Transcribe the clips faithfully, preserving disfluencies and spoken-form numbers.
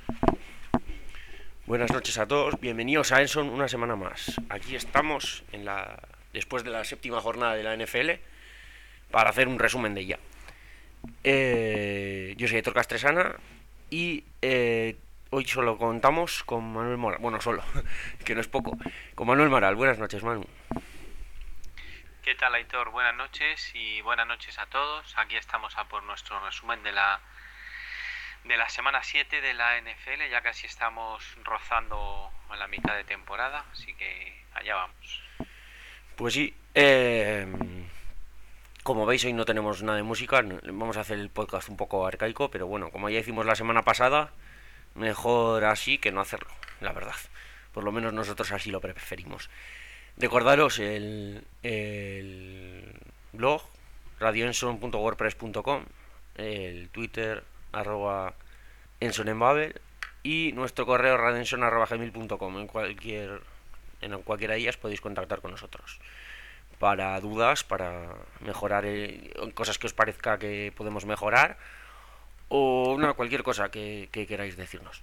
Buenas noches a todos, bienvenidos a Enson una semana más. Aquí estamos en la después de la séptima jornada de la N F L para hacer un resumen de ella. Eh, yo soy Héctor Castresana y eh, hoy solo contamos con Manuel Moral. Bueno, solo, que no es poco. Con Manuel Moral. Buenas noches, Manu. ¿Qué tal, Aitor? Buenas noches y buenas noches a todos. Aquí estamos a por nuestro resumen de la de la semana siete de la N F L. Ya casi estamos rozando a la mitad de temporada, así que allá vamos. Pues sí, eh, como veis hoy no tenemos nada de música. Vamos a hacer el podcast un poco arcaico, pero bueno, como ya hicimos la semana pasada, mejor así que no hacerlo, la verdad. Por lo menos nosotros así lo preferimos. Recordaros el, el blog radioenson punto wordpress punto com, el Twitter arroba Enson en Babel y nuestro correo radioenson arroba gmail punto com. En cualquier en cualquiera de ellas podéis contactar con nosotros para dudas, para mejorar eh, cosas que os parezca que podemos mejorar o una cualquier cosa que, que queráis decirnos.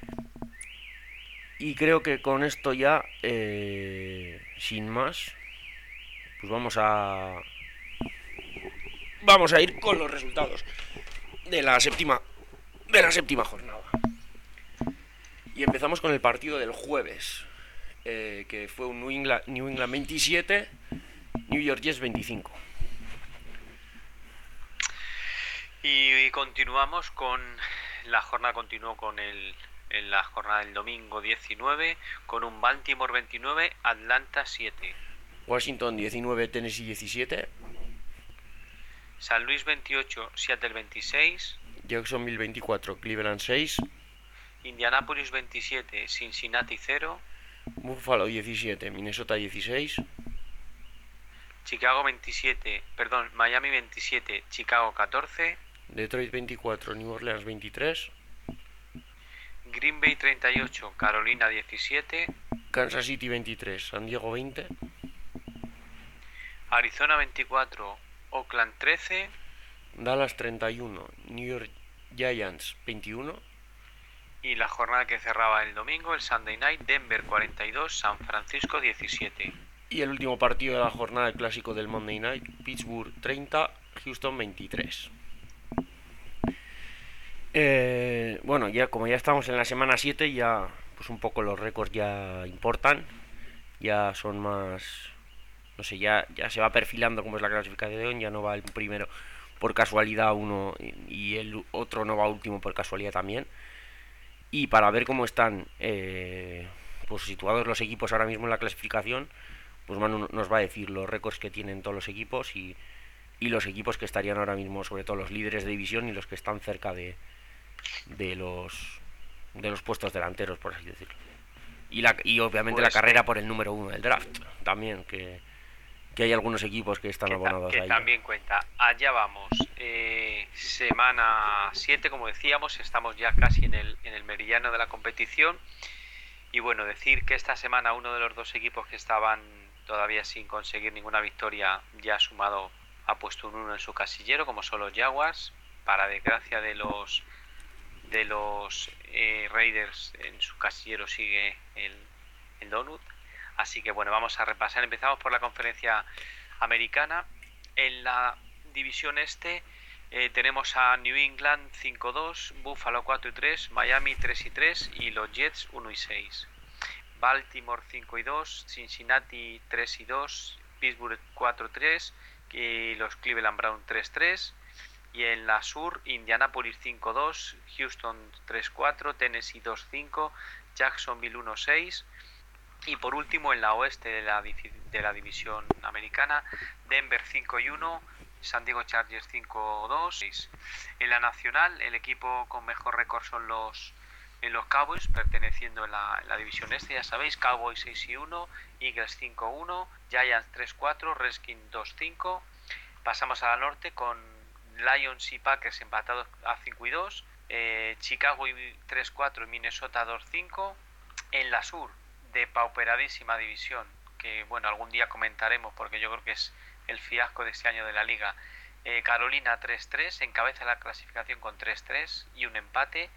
Y creo que con esto ya, eh, sin más, pues vamos a vamos a ir con los resultados de la séptima de la séptima jornada. Y empezamos con el partido del jueves, eh, que fue un New England, New England veintisiete, New York Jets veinticinco. Y, y continuamos con la jornada, continuó con el en la jornada del domingo diecinueve con un Baltimore veintinueve, Atlanta siete. Washington diecinueve, Tennessee diecisiete. San Luis veintiocho, Seattle veintiséis. Jacksonville veinticuatro, Cleveland seis. Indianapolis veintisiete, Cincinnati cero. Buffalo diecisiete, Minnesota dieciséis. Chicago veintisiete, perdón, Miami veintisiete, Chicago catorce. Detroit veinticuatro, New Orleans veintitrés. Green Bay treinta y ocho, Carolina diecisiete. Kansas City veintitrés, San Diego veinte. Arizona veinticuatro, Oakland trece. Dallas treinta y uno, New York Giants veintiuno. Y la jornada que cerraba el domingo, el Sunday Night, Denver cuarenta y dos, San Francisco diecisiete. Y el último partido de la jornada, el clásico del Monday Night, Pittsburgh treinta, Houston veintitrés. Eh, bueno, ya como ya estamos en la semana siete, ya pues un poco los récords ya importan, ya son más, no sé, ya, ya se va perfilando como es la clasificación, ya no va el primero por casualidad uno y el otro no va último por casualidad también. Y para ver cómo están eh, pues situados los equipos ahora mismo en la clasificación, pues Manu nos va a decir los récords que tienen todos los equipos y, y los equipos que estarían ahora mismo, sobre todo los líderes de división y los que están cerca de, de los de los puestos delanteros, por así decirlo. Y, la, y obviamente pues la carrera por el número uno del draft también, que, que hay algunos equipos que están que abonados que ahí. También cuenta. Allá vamos. Eh, semana siete, como decíamos, estamos ya casi en el, en el meridiano de la competición. Y bueno, decir que esta semana uno de los dos equipos que estaban todavía sin conseguir ninguna victoria ya ha sumado, ha puesto un uno en su casillero, como son los Jaguars. Para desgracia de los de los eh, Raiders, en su casillero sigue el, el Donut. Así que bueno, vamos a repasar. Empezamos por la conferencia americana. En la división este eh, tenemos a New England cinco dos, Buffalo cuatro y tres, Miami tres y tres y los Jets uno y seis. Baltimore cinco y dos, Cincinnati tres y dos, Pittsburgh cuatro tres y los Cleveland Browns tres tres. Y en la sur, Indianapolis cinco dos, Houston tres cuatro, Tennessee dos cinco, Jacksonville uno seis. Y por último, en la oeste de la, de la división americana, Denver cinco y uno, San Diego Chargers cinco dos. En la nacional, el equipo con mejor récord son los, en los Cowboys, perteneciendo en la, en la división este, ya sabéis, Cowboys seis y uno, Eagles cinco uno, Giants tres cuatro, Redskins dos cinco. Pasamos a la norte con Lions y Packers empatados a cinco y dos, eh, Chicago tres cuatro y Minnesota dos cinco. En la sur, de pauperadísima división, que bueno, algún día comentaremos porque yo creo que es el fiasco de este año de la liga, eh, Carolina tres tres, encabeza la clasificación con tres tres y un empate.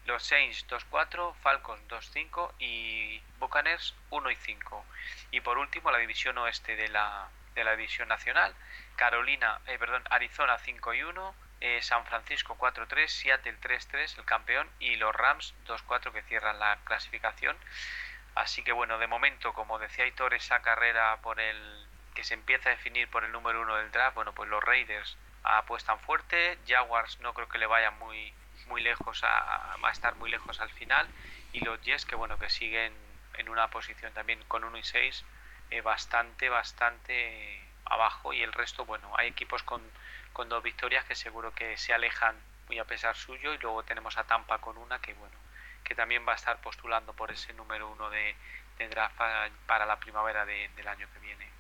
los Saints dos cuatro, Falcons dos cinco y Buccaneers uno y cinco. Y por último la división oeste de la, de la división nacional, Carolina, eh, perdón, Arizona cinco y uno, eh, San Francisco cuatro tres, Seattle tres tres, el campeón, y los Rams dos cuatro que cierran la clasificación. Así que bueno, de momento, como decía Aitor, esa carrera por el que se empieza a definir por el número uno del draft, bueno, pues los Raiders apuestan fuerte, Jaguars no creo que le vaya muy muy lejos a, a estar muy lejos al final, y los Jets que bueno, que siguen en una posición también con uno y seis, eh, bastante bastante abajo, y el resto, bueno, hay equipos con, con dos victorias que seguro que se alejan muy a pesar suyo, y luego tenemos a Tampa con una que bueno, que también va a estar postulando por ese número uno de, de draft para, para la primavera de, del año que viene.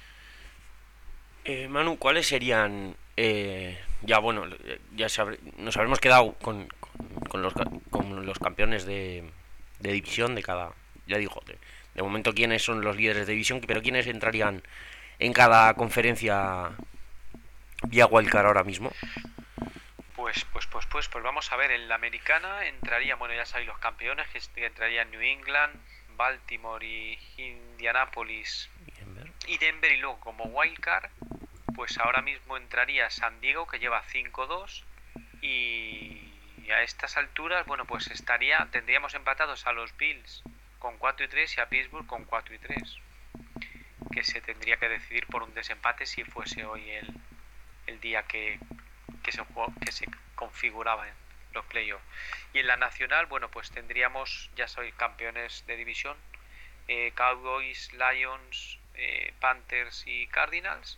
Eh, Manu, ¿cuáles serían? Eh, ya bueno, ya sabré, nos habremos quedado con, con, con los, con los campeones de, de división de cada. Ya digo, de, de momento quiénes son los líderes de división, pero quiénes entrarían en cada conferencia vía wildcard ahora mismo. Pues, pues, pues, pues, pues vamos a ver, en la americana entrarían, bueno, ya sabéis los campeones, que entrarían New England, Baltimore y Indianapolis y Denver, y luego como wildcard, pues ahora mismo entraría San Diego, que lleva cinco dos, y a estas alturas, bueno, pues estaría, tendríamos empatados a los Bills con cuatro y tres y a Pittsburgh con cuatro y tres, que se tendría que decidir por un desempate si fuese hoy el, el día que, que se jugó, que se configuraba en los playoffs. Y en la nacional, bueno, pues tendríamos, ya soy campeones de división, eh, Cowboys, Lions, eh, Panthers y Cardinals.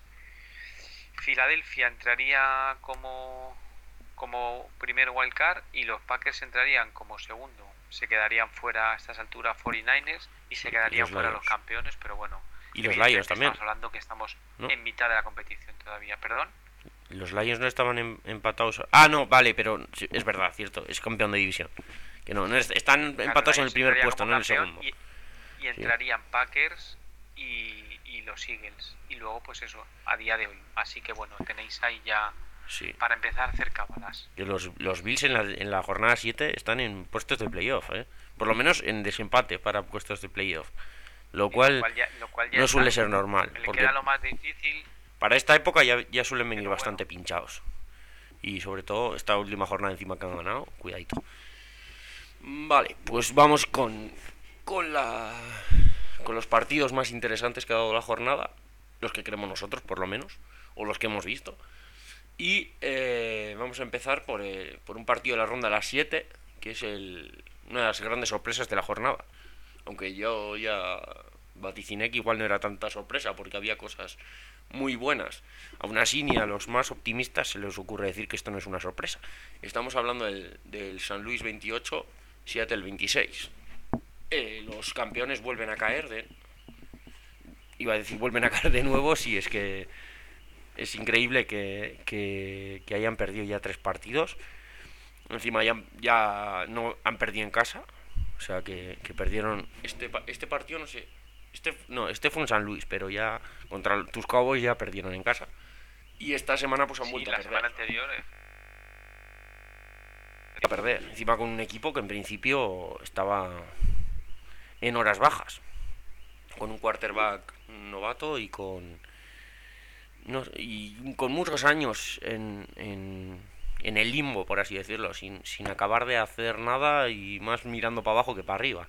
Filadelfia entraría como como primer wildcard y los Packers entrarían como segundo. Se quedarían fuera a estas alturas cuarenta y nueve ers y se quedarían fuera los campeones, pero bueno. Y los Lions también. Estamos hablando que estamos ¿no? en mitad de la competición todavía, perdón. Los Lions no estaban en, empatados. Ah, no, vale, pero es verdad, cierto, es campeón de división. Que no, no es, están claro, empatados en el primer puesto, no en el segundo. Y, y entrarían sí. Packers y, y los Eagles. Y luego, pues eso, a día de hoy. Así que bueno, tenéis ahí ya sí. para empezar a hacer cábalas. Los, los Bills en la, en la jornada siete están en puestos de playoff, ¿eh? Por lo menos en desempate para puestos de playoff. Lo cual, lo cual, ya, lo cual ya no está, suele ser normal. Porque era lo más difícil. Para esta época ya, ya suelen venir Pero bastante bueno. pinchados. Y sobre todo esta última jornada encima que han ganado, cuidadito. Vale, pues vamos con, con, la, con los partidos más interesantes que ha dado la jornada. Los que queremos nosotros, por lo menos. O los que hemos visto. Y eh, vamos a empezar por, eh, por un partido de la ronda de las siete, que es el, una de las grandes sorpresas de la jornada. Aunque yo ya vaticiné que igual no era tanta sorpresa, porque había cosas muy buenas. Aún así, ni a los más optimistas se les ocurre decir que esto no es una sorpresa. Estamos hablando del, del San Luis veintiocho, Seattle veintiséis. Eh, los campeones vuelven a caer de... Iba a decir vuelven a caer de nuevo, si es que... Es increíble que, que, que hayan perdido ya tres partidos. Encima ya, ya no han perdido en casa. O sea que, que perdieron este, este partido, no sé. Este, no, este fue en San Luis, pero ya contra tus Cowboys ya perdieron en casa. Y esta semana pues han sí, vuelto la a perder. semana anterior, eh. A perder. Encima con un equipo que en principio estaba en horas bajas. Con un quarterback novato y con... No, y con muchos años en, en, en el limbo, por así decirlo, sin, sin acabar de hacer nada y más mirando para abajo que para arriba.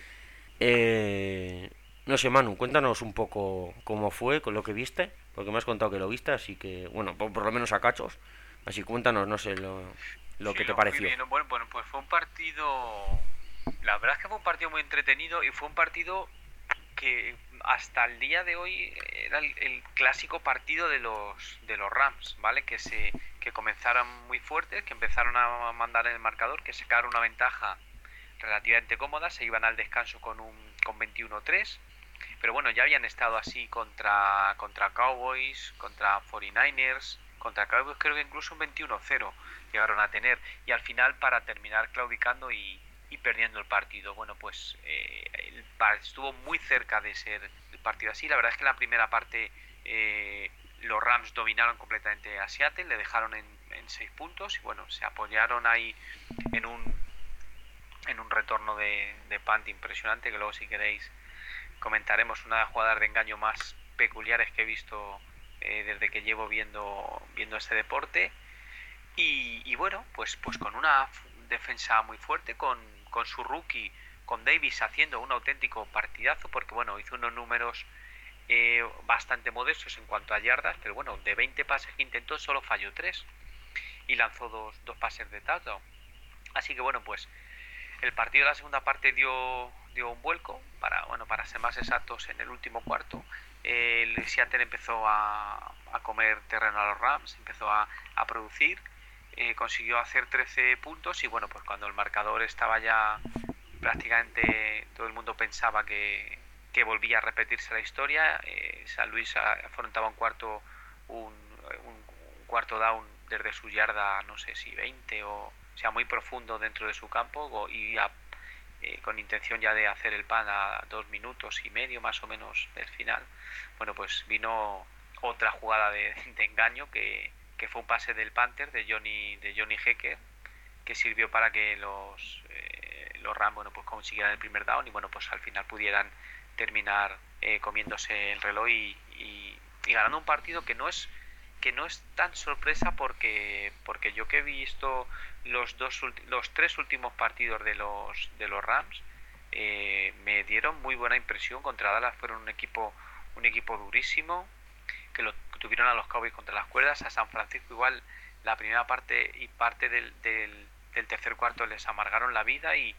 Eh, no sé, Manu, cuéntanos un poco cómo fue, con lo que viste, porque me has contado que lo viste, así que, bueno, por, por lo menos a cachos, así cuéntanos, no sé, lo, lo sí, que te lo pareció. Bien. Bueno, bueno, pues fue un partido, la verdad es que fue un partido muy entretenido y fue un partido que hasta el día de hoy era el, el clásico partido de los de los Rams, ¿vale? Que se que comenzaron muy fuertes, que empezaron a mandar en el marcador, que sacaron una ventaja relativamente cómoda, se iban al descanso con un con veintiuno tres, pero bueno, ya habían estado así contra contra Cowboys, contra cuarenta y nueve ers, contra Cowboys creo que incluso un veintiuno cero llegaron a tener, y al final para terminar claudicando y y perdiendo el partido. Bueno, pues eh, el, estuvo muy cerca de ser el partido así. La verdad es que en la primera parte eh, los Rams dominaron completamente a Seattle, le dejaron en, en seis puntos y bueno, se apoyaron ahí en un retorno de, de punt impresionante, que luego si queréis comentaremos una de las jugadas de engaño más peculiares que he visto eh, desde que llevo viendo, viendo este deporte. Y, y bueno, pues, pues con una defensa muy fuerte, con, con su rookie, con Davis haciendo un auténtico partidazo, porque bueno, hizo unos números eh, bastante modestos en cuanto a yardas, pero bueno, de veinte pases que intentó solo falló tres y lanzó dos, dos pases de touchdown. Así que bueno, pues el partido de la segunda parte dio, dio un vuelco, para, bueno, para ser más exactos, en el último cuarto. El Seattle empezó a, a comer terreno a los Rams, empezó a, a producir, eh, consiguió hacer trece puntos y bueno, pues cuando el marcador estaba ya prácticamente, todo el mundo pensaba que, que volvía a repetirse la historia, eh, San Luis afrontaba un cuarto, un, un, un cuarto down desde su yarda, no sé si veinte o, o sea, muy profundo dentro de su campo y a, eh, con intención ya de hacer el pan a dos minutos y medio más o menos del final. Bueno, pues vino otra jugada de, de engaño que, que fue un pase del Panther de Johnny, de Johnny Hecker, que sirvió para que los, eh, los Rams, bueno, pues consiguieran el primer down y bueno, pues al final pudieran terminar eh, comiéndose el reloj y, y, y ganando un partido que no es que no es tan sorpresa porque porque yo que he visto los dos los tres últimos partidos de los de los Rams eh, me dieron muy buena impresión. Contra Dallas fueron un equipo un equipo durísimo, que lo que tuvieron a los Cowboys contra las cuerdas. A San Francisco igual la primera parte y parte del, del, del tercer cuarto les amargaron la vida y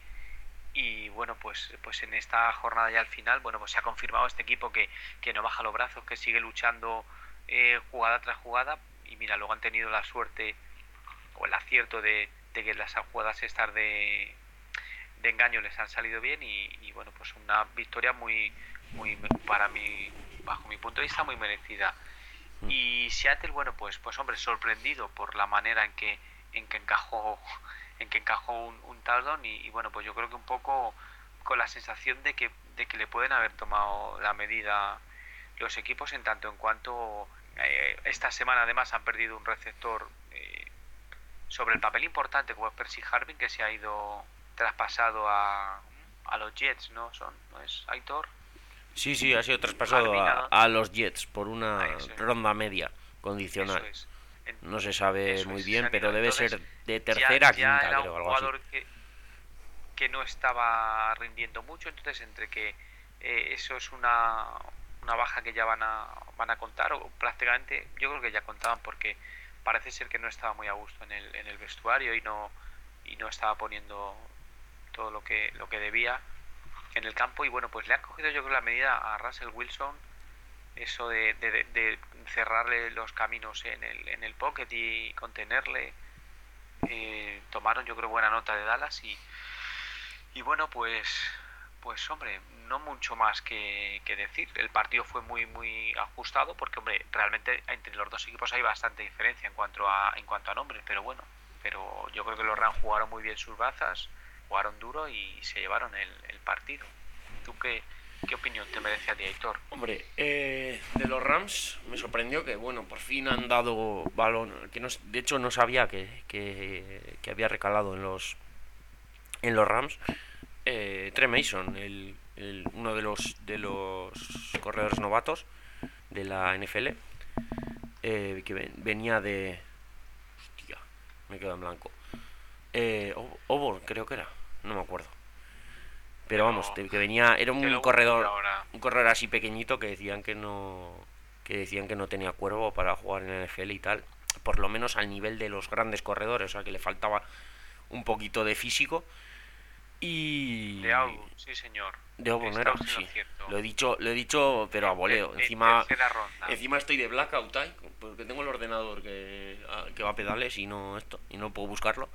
y bueno, pues pues en esta jornada ya al final, bueno, pues se ha confirmado este equipo que, que no baja los brazos, que sigue luchando eh, jugada tras jugada. Y mira, luego han tenido la suerte o el acierto de, de que las jugadas estas de, de engaño les han salido bien y, y bueno, pues una victoria muy muy para mí, bajo mi punto de vista, muy merecida. Y Seattle, bueno, pues pues hombre, sorprendido por la manera en que en que encajó en que encajó un, un touchdown y, y bueno, pues yo creo que un poco con la sensación de que de que le pueden haber tomado la medida los equipos, en tanto en cuanto eh, esta semana además han perdido un receptor eh, sobre el papel importante como es Percy Harvin, que se ha ido traspasado a, a los Jets, ¿no? Son, ¿no es Aitor? Sí, sí, ha sido traspasado a, a los Jets por una ah, ronda media condicional. Eso es. En, no se sabe muy es, bien, pero debe entonces, ser de tercera a quinta, ya era creo, un algo jugador así. Que, que no estaba rindiendo mucho, entonces entre que eh, eso es una, una baja que ya van a van a contar, o prácticamente yo creo que ya contaban, porque parece ser que no estaba muy a gusto en el, en el vestuario y no y no estaba poniendo todo lo que lo que debía en el campo. Y bueno, pues le han cogido yo creo la medida a Russell Wilson, eso de, de, de cerrarle los caminos en el, en el pocket y contenerle. Eh, tomaron yo creo buena nota de Dallas y, y bueno, pues pues hombre, no mucho más que, que decir. El partido fue muy muy ajustado porque hombre, realmente entre los dos equipos hay bastante diferencia en cuanto a en cuanto a nombres, pero bueno, pero yo creo que los Rams jugaron muy bien sus bazas, jugaron duro y se llevaron el, el partido. ¿Tú qué, qué opinión te merece a ti, Aitor? Hombre, eh, de los Rams me sorprendió que, bueno, por fin han dado balón, que no, de hecho no sabía que, que, que había recalado en los en los Rams eh, Trey Mason, el, el, uno de los de los corredores novatos de la N F L, eh, que ven, venía de... Hostia, me quedo en blanco. Eh, Auburn, creo que era, no me acuerdo. Pero vamos, que venía, era un corredor, un corredor así pequeñito que decían que no, que decían que no tenía cuerpo para jugar en la N F L y tal, por lo menos al nivel de los grandes corredores, o sea que le faltaba un poquito de físico. Y de Auburn, sí señor. De Auburn era, sí. Lo he dicho, lo he dicho, pero a voleo. En, encima, en encima estoy de blackout, ¿eh? Porque tengo el ordenador que, que va a pedales y no esto, y no puedo buscarlo.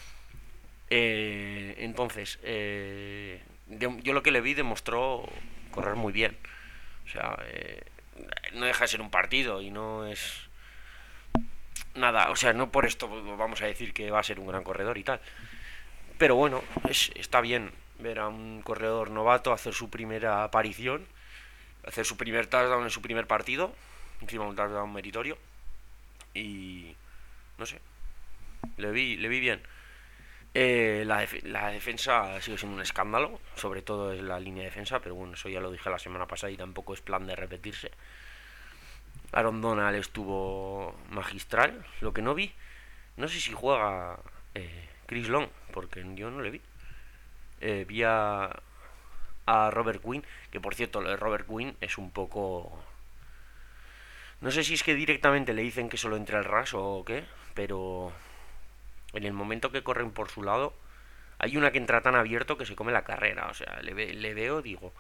Eh, entonces, eh, de, yo lo que le vi demostró correr muy bien. O sea, eh, no deja de ser un partido y no es nada. O sea, no por esto vamos a decir que va a ser un gran corredor y tal. Pero bueno, es, está bien ver a un corredor novato hacer su primera aparición, hacer su primer touchdown en su primer partido, encima un touchdown meritorio. Y no sé, le vi, le vi bien. Eh, la, def- la defensa sigue siendo un escándalo, sobre todo en la línea de defensa, pero bueno, eso ya lo dije la semana pasada y tampoco es plan de repetirse. Aaron Donald estuvo magistral, lo que no vi, no sé si juega eh, Chris Long, porque yo no le vi. Eh, vi a, a Robert Quinn, que por cierto, lo de Robert Quinn es un poco... No sé si es que directamente le dicen que solo entra el ras o qué, pero en el momento que corren por su lado, hay una que entra tan abierto que se come la carrera. O sea, le, ve, le veo, digo,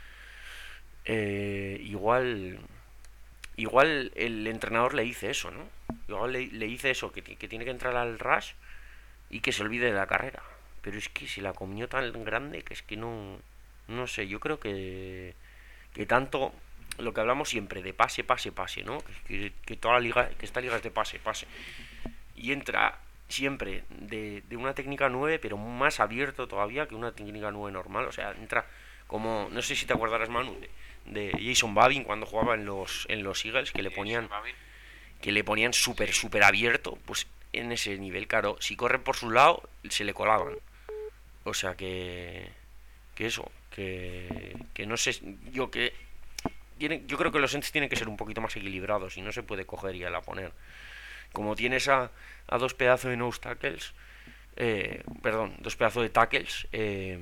eh, igual, igual el entrenador le dice eso, ¿no? Igual le, le dice eso, que, que tiene que entrar al rush y que se olvide de la carrera. Pero es que se la comió tan grande que es que no, no sé, yo creo que, que tanto lo que hablamos siempre de pase, pase, pase, ¿no? Que, que toda la liga, que esta liga es de pase, pase. Y entra siempre de, de una técnica nueve, pero más abierto todavía que una técnica nueve normal. O sea, entra como, no sé si te acordarás, Manu, de, de Jason Babin cuando jugaba en los, en los Eagles, que le ponían, que le ponían súper, Sí. súper abierto, pues en ese nivel, claro, si corren por su lado, se le colaban. O sea que, que eso, que, que no sé, yo que tiene, yo creo que los entes tienen que ser un poquito más equilibrados y no se puede coger y a la poner. Como tienes a, a dos pedazos de nose tackles, eh, perdón, dos pedazos de tackles, eh,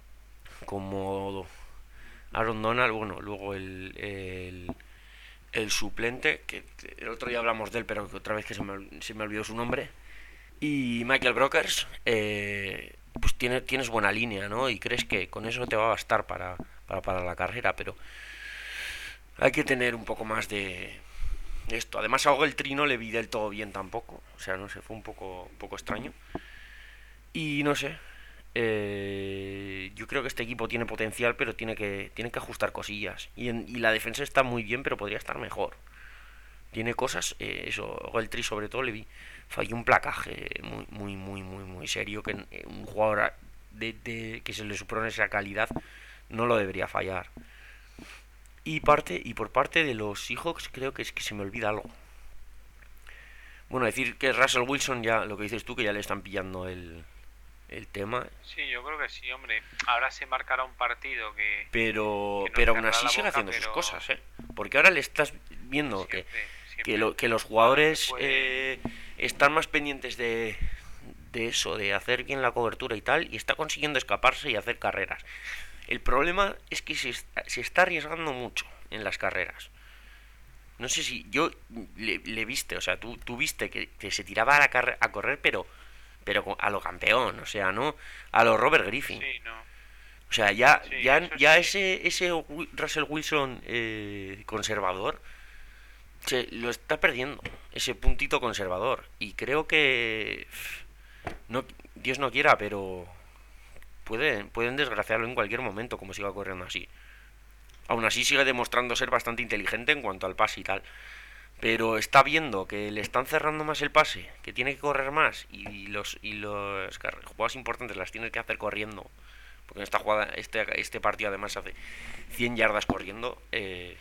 como Aaron Donald, bueno, luego el, el, el suplente, que el otro día hablamos de él, pero que otra vez que se me, se me olvidó su nombre, y Michael Brokers, eh, pues tiene, tienes buena línea, ¿no? Y crees que con eso te va a bastar para, para, para la carrera, pero hay que tener un poco más de esto. Además, a Ogletree no le vi del todo bien tampoco, o sea, no sé, fue un poco, un poco extraño. Y no sé, eh, yo creo que este equipo tiene potencial, pero tiene que, tiene que ajustar cosillas. Y, en, y la defensa está muy bien, pero podría estar mejor. Tiene cosas, eh, eso, Goltri sobre todo le vi, falló un placaje muy, muy, muy, muy, muy serio, que eh, un jugador de, de, que se le supone esa calidad no lo debería fallar. Y parte, y por parte de los Seahawks creo que es que se me olvida algo. Bueno, decir que Russell Wilson ya, lo que dices tú, que ya le están pillando el, el tema. Sí, yo creo que sí, hombre. Ahora se marcará un partido que, Pero, que nos pero aún cerrará así la sigue boca, haciendo sus pero cosas, ¿eh? Porque ahora le estás viendo que, siempre, que, siempre. lo, que los Ahora se jugadores puede. eh, están más pendientes de, de eso, de hacer bien la cobertura y tal, y está consiguiendo escaparse y hacer carreras. El problema es que se está, se está arriesgando mucho en las carreras. No sé si yo le, le viste, o sea, tú, tú viste que, que se tiraba a, la carre- a correr, pero, pero a lo campeón, o sea, no a lo Robert Griffin. Sí, no. O sea, ya, Sí, ya, eso ya sí. ese, ese Russell Wilson eh, conservador se lo está perdiendo, ese puntito conservador. Y creo que no, Dios no quiera, pero pueden, pueden desgraciarlo en cualquier momento, como siga corriendo así. Aún así sigue demostrando ser bastante inteligente en cuanto al pase y tal. Pero está viendo que le están cerrando más el pase, que tiene que correr más y los y los jugadas importantes las tiene que hacer corriendo. Porque en esta jugada, este, este partido además hace cien yardas corriendo, eh,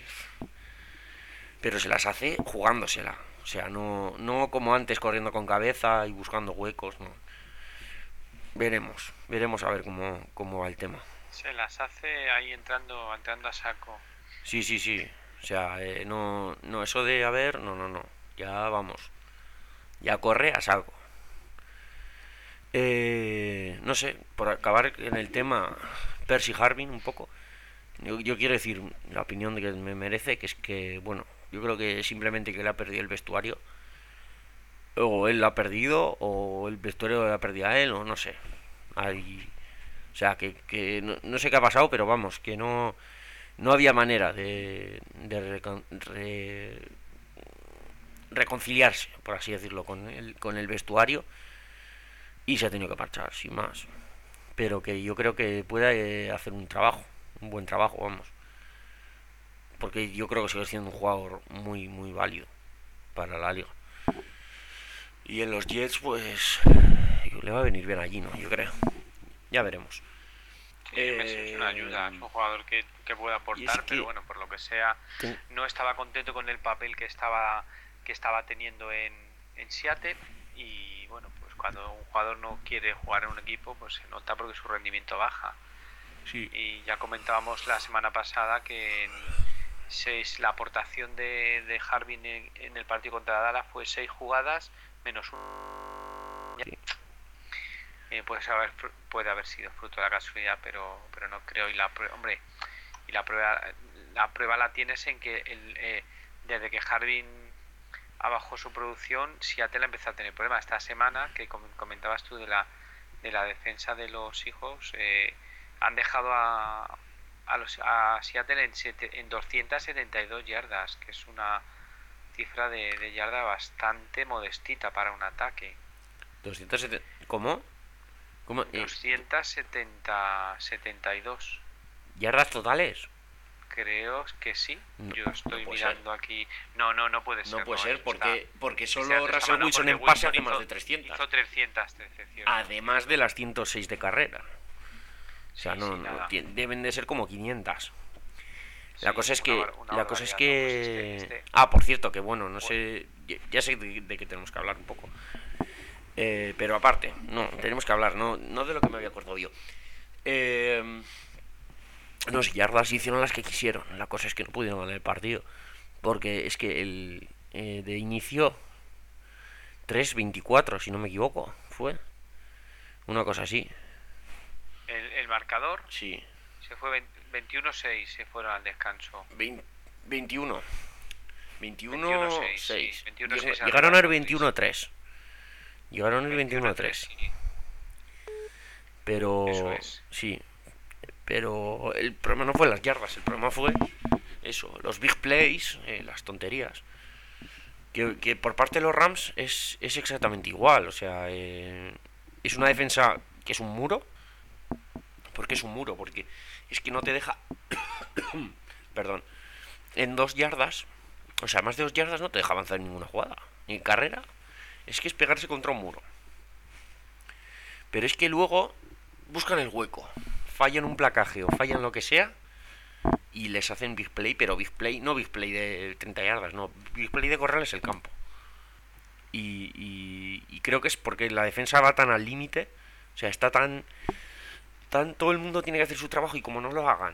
pero se las hace jugándosela. O sea, no, no como antes corriendo con cabeza y buscando huecos, no. Veremos, veremos a ver cómo, cómo va el tema. Se las hace ahí entrando, entrando a saco. Sí, sí, sí. O sea, eh, no, no, eso de a ver, no, no, no. Ya vamos. Ya corre a saco. Eh, no sé, por acabar en el tema Percy Harvin un poco. Yo, yo quiero decir la opinión de que me merece, que es que, bueno, yo creo que simplemente que le ha perdido el vestuario. O él lo ha perdido, o el vestuario lo ha perdido a él, o no sé. Hay, o sea, que, que no, no sé qué ha pasado, pero vamos, que no, no había manera de, de recon- re- reconciliarse, por así decirlo, con el, con el vestuario y se ha tenido que marchar, sin más. Pero que yo creo que puede eh, hacer un trabajo, un buen trabajo, vamos. Porque yo creo que sigue siendo un jugador muy, muy válido para la liga. Y en los Jets, pues le va a venir bien allí, ¿no? Yo creo. Ya veremos. Sí, Messi es una ayuda, es Eh, un jugador que, que puede y es aportar, pero que bueno, por lo que sea, ten- no estaba contento con el papel que estaba, que estaba teniendo en, en Seattle y bueno, pues cuando un jugador no quiere jugar en un equipo, pues se nota porque su rendimiento baja. Sí. Y ya comentábamos la semana pasada que en seis, la aportación de, de Harbin en, en el partido contra Dallas fue seis jugadas menos un. Sí. Eh, puede, haber, puede haber sido fruto de la casualidad, pero, pero no creo. Y la prueba, hombre, y la prueba, la prueba la tienes en que el, eh, desde que Harbin abajó su producción, Seattle empezó a tener problemas. Esta semana que comentabas tú de la de la defensa de los hijos, eh, han dejado a, a, los, a Seattle en, siete, en doscientas setenta y dos yardas, que es una cifra de, de yarda bastante modestita para un ataque. doscientos setenta. ¿Cómo? ¿Cómo? doscientos setenta y dos. ¿Yardas totales? Creo que sí. No, Yo estoy no mirando ser. aquí. No, no, no puede ser. No puede no, ser, porque, está... porque solo Espérate, Russell no, Wilson en Wilson pase hace hizo, más de trescientas. Hizo trescientas recepciones. Además de las ciento seis de carrera. O sea, sí, no, sí, no deben de ser como quinientas. Sí, la cosa es que una, una la cosa es que no, pues este, este... ah, por cierto, que bueno, no sé, ya sé de, de qué tenemos que hablar un poco. Eh, pero aparte, no, tenemos que hablar, no, no de lo que me había acordado yo. Eh, no sé, yardas hicieron las que quisieron. La cosa es que no pudieron ganar el partido. Porque es que el eh, de inicio tres veinticuatro, si no me equivoco, fue una cosa así. El, el marcador sí. Se fue veintiuno seis, se fueron al descanso. veintiuno veintiuno seis. Sí, veintiuno seis Llegaron al veintiuno tres. Llegaron al veintiuno tres. Sí. Pero Eso es. Sí. Pero el problema no fue las yardas, el problema fue eso, los big plays, eh, las tonterías. Que, que por parte de los Rams es, es exactamente igual. O sea, eh, es una defensa que es un muro. ¿Por qué es un muro? Porque es que no te deja perdón, en dos yardas, o sea, más de dos yardas no te deja avanzar en ninguna jugada, ni en carrera. Es que es pegarse contra un muro. Pero es que luego buscan el hueco, fallan un placaje o fallan lo que sea y les hacen big play, pero big play, no big play de treinta yardas, no, big play de correrles el campo. Y, y, y creo que es porque la defensa va tan al límite, o sea, está tan, tan, todo el mundo tiene que hacer su trabajo y como no lo hagan,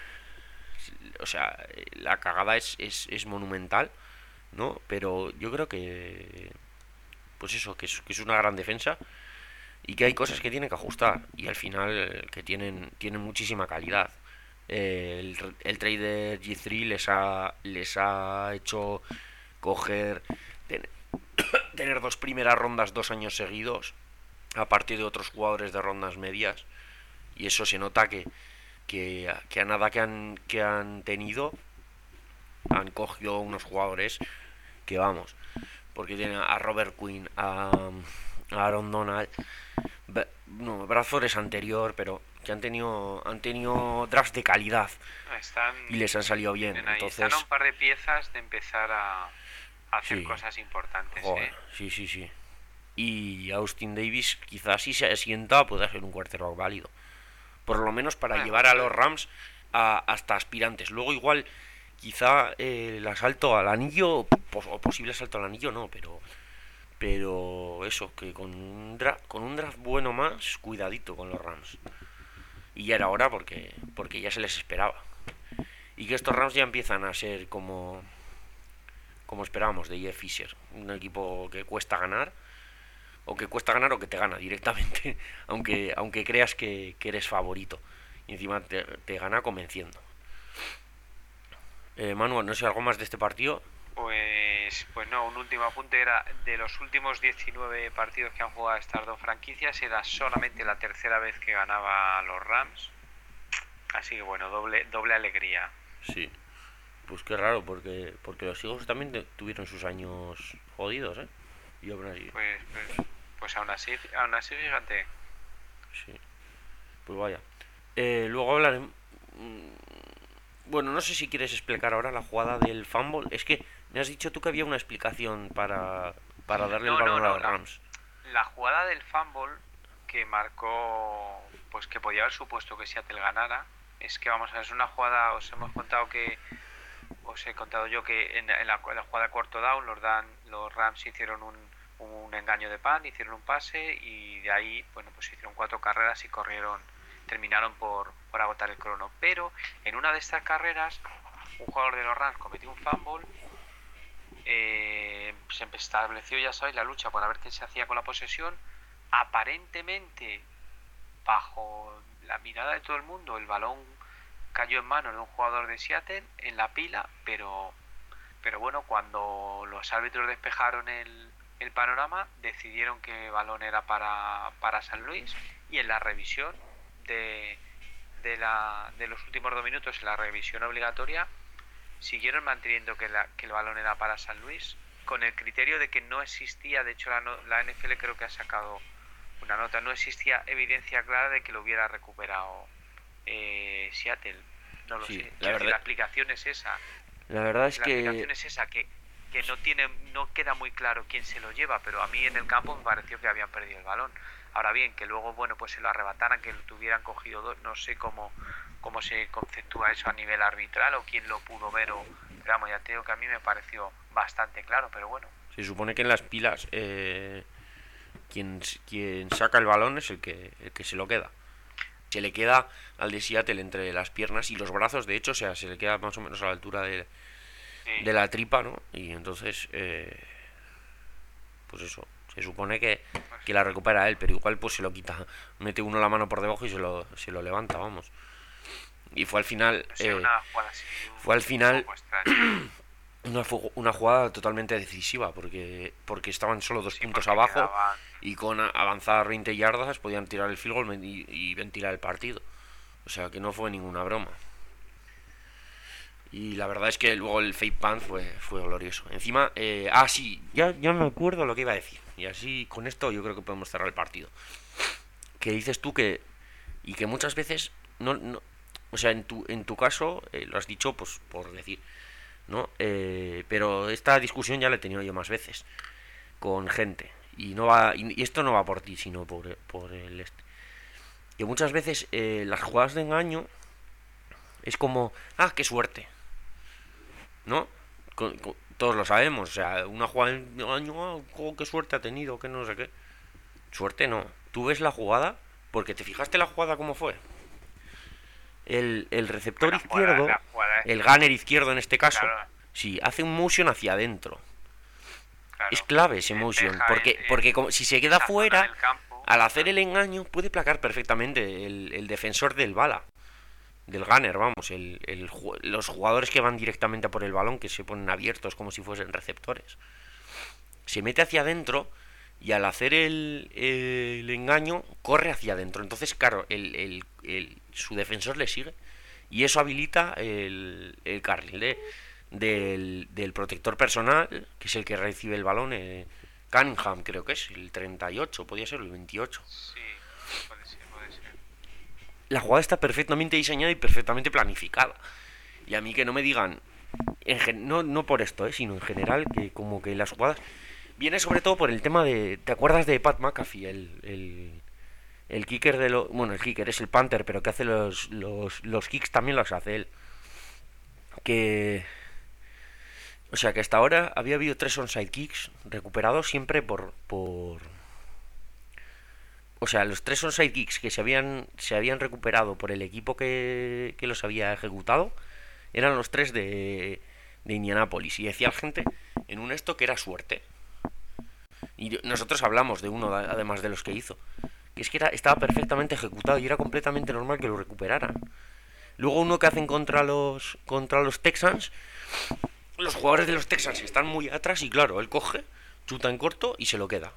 o sea, la cagada es, es, es monumental, ¿no? Pero yo creo que, pues eso, que es, que es una gran defensa y que hay cosas que tienen que ajustar y al final que tienen, tienen muchísima calidad. El, el trader G tres les ha, les ha hecho coger ten, tener dos primeras rondas dos años seguidos a partir de otros jugadores de rondas medias y eso se nota que que, que a nada que han que han tenido han cogido unos jugadores que vamos, porque tienen a Robert Quinn, a, a Aaron Donald, no, Bradford es anterior, pero que han tenido han tenido drafts de calidad. Están, y les han salido bien. ahí, entonces están a un par de piezas de empezar a, a hacer sí. cosas importantes. Joder, ¿eh? sí, sí, sí. Y Austin Davis quizás si se asienta pueda ser un quarterback válido. Por lo menos para bueno, llevar a los Rams a, hasta aspirantes. Luego igual quizá eh, el asalto al anillo o posible asalto al anillo no, pero pero eso, que con un draft, con un draft bueno más, cuidadito con los Rams. Y ya era hora porque porque ya se les esperaba. Y que estos Rams ya empiezan a ser como como esperábamos de Jeff Fisher, un equipo que cuesta ganar o que cuesta ganar o que te gana directamente, aunque aunque creas que, que eres favorito y encima te, te gana convenciendo. Eh, Manu, no sé algo más de este partido. Pues, pues no, un último apunte era de los últimos diecinueve partidos que han jugado estas dos franquicias, era solamente la tercera vez que ganaba los Rams. Así que bueno, doble doble alegría. Sí, pues qué raro, porque porque los Eagles también te, tuvieron sus años jodidos, ¿eh? Y aún así. Pues, pues, pues aún así, aún así, fíjate. Sí, pues vaya. Eh, luego hablaré. Bueno, no sé si quieres explicar ahora la jugada del fumble. Es que me has dicho tú que había una explicación para, para darle no, el balón no, no, a los Rams. La, la jugada del fumble que marcó, pues que podía haber supuesto que Seattle ganara, es que vamos a ver, es una jugada, os hemos contado que, os he contado yo que en, en, la, en la jugada de cuarto down los, dan, los Rams hicieron un, un engaño de pan, hicieron un pase y de ahí, bueno, pues hicieron cuatro carreras y corrieron, terminaron por, por agotar el crono. Pero en una de estas carreras, un jugador de los Rams cometió un fumble, eh, se estableció, ya sabéis, la lucha por ver qué se hacía con la posesión. Aparentemente, bajo la mirada de todo el mundo, el balón cayó en manos de un jugador de Seattle en la pila, pero, pero bueno, cuando los árbitros despejaron el, el panorama, decidieron que el balón era para, para San Luis, y en la revisión de, de, la, de los últimos dos minutos, en la revisión obligatoria, siguieron manteniendo que, la, que el balón era para San Luis, con el criterio de que no existía, de hecho la, la N F L creo que ha sacado una nota, no existía evidencia clara de que lo hubiera recuperado eh, Seattle. No lo Sí, sé. la verdad, la explicación es esa. la verdad es La que explicación es esa, que, que no tiene, no queda muy claro quién se lo lleva, pero a mí en el campo me pareció que habían perdido el balón. Ahora bien, que luego, bueno, pues se lo arrebataran, que lo tuvieran cogido dos, no sé cómo, cómo se conceptúa eso a nivel arbitral o quién lo pudo ver, o, pero vamos, ya te digo que a mí me pareció bastante claro, pero bueno. se supone que en las pilas eh, quien, quien saca el balón es el que, el que se lo queda. Se le queda al de Seattle entre las piernas y los brazos, de hecho, o sea, se le queda más o menos a la altura de, Sí. de la tripa, ¿no? Y entonces, eh, pues eso, se supone que, que la recupera él, pero igual pues se lo quita, mete uno la mano por debajo y se lo, se lo levanta, vamos. Y fue al final, No sé, eh, una jugada así, un, fue al final un poco extraña. una, fu- una jugada totalmente decisiva, porque, porque estaban solo dos Sí, puntos porque abajo quedaban. y con a- avanzar veinte yardas podían tirar el field goal y, y ventilar el partido. O sea que no fue ninguna broma. Y la verdad es que luego el fake punt fue, fue glorioso. Encima, eh, ah, sí, ya, ya me acuerdo lo que iba a decir. Y así con esto yo creo que podemos cerrar el partido. Que dices tú que, y que muchas veces, no, no o sea, en tu, en tu caso, eh, lo has dicho pues por decir, ¿no? Eh, pero esta discusión ya la he tenido yo más veces con gente. Y no va y, y esto no va por ti, sino por, por el este. Que muchas veces eh, las jugadas de engaño es como, ah, qué suerte, ¿no? Con- con- todos lo sabemos, o sea, una jugada de engaño, ah, oh, qué suerte ha tenido, que no sé qué. Suerte no. Tú ves la jugada porque te fijaste la jugada cómo fue. El, el Pues receptor la jugada, izquierdo, la jugada, el gunner izquierdo en este caso, claro, si hace un motion hacia adentro, es claro. clave Y ese motion, despeja porque, en, porque en como, si se queda esa zona fuera, del campo, al hacer el claro. engaño puede placar perfectamente el, el defensor del bala, del gunner, vamos, el, el ju- los jugadores que van directamente a por el balón, que se ponen abiertos como si fuesen receptores. Se mete hacia adentro y al hacer el, el engaño corre hacia adentro. Entonces, claro, el, el- el- su defensor le sigue y eso habilita el, el carril de- del, del protector personal, que es el que recibe el balón. eh, Cunningham creo que es, el treinta y ocho, podía ser el veintiocho. Sí, puede ser, puede ser. La jugada está perfectamente diseñada y perfectamente planificada. Y a mí que no me digan, en gen- no, no por esto, eh, sino en general, que como que las jugadas... Viene sobre todo por el tema de... ¿Te acuerdas de Pat McAfee? El, el, el kicker de los... Bueno, el kicker es el punter, pero que hace los, los, los kicks también los hace él. Que... O sea que hasta ahora había habido tres onside kicks recuperados siempre por... por o sea, los tres onside kicks que se habían, se habían recuperado por el equipo que, que los había ejecutado eran los tres de, de Indianápolis. Y decía la gente en un esto que era suerte. Y nosotros hablamos de uno además de los que hizo. Que es que era, estaba perfectamente ejecutado y era completamente normal que lo recuperaran. Luego uno que hacen contra los, contra los Texans. Los jugadores de los Texans están muy atrás y claro, él coge, chuta en corto y se lo queda.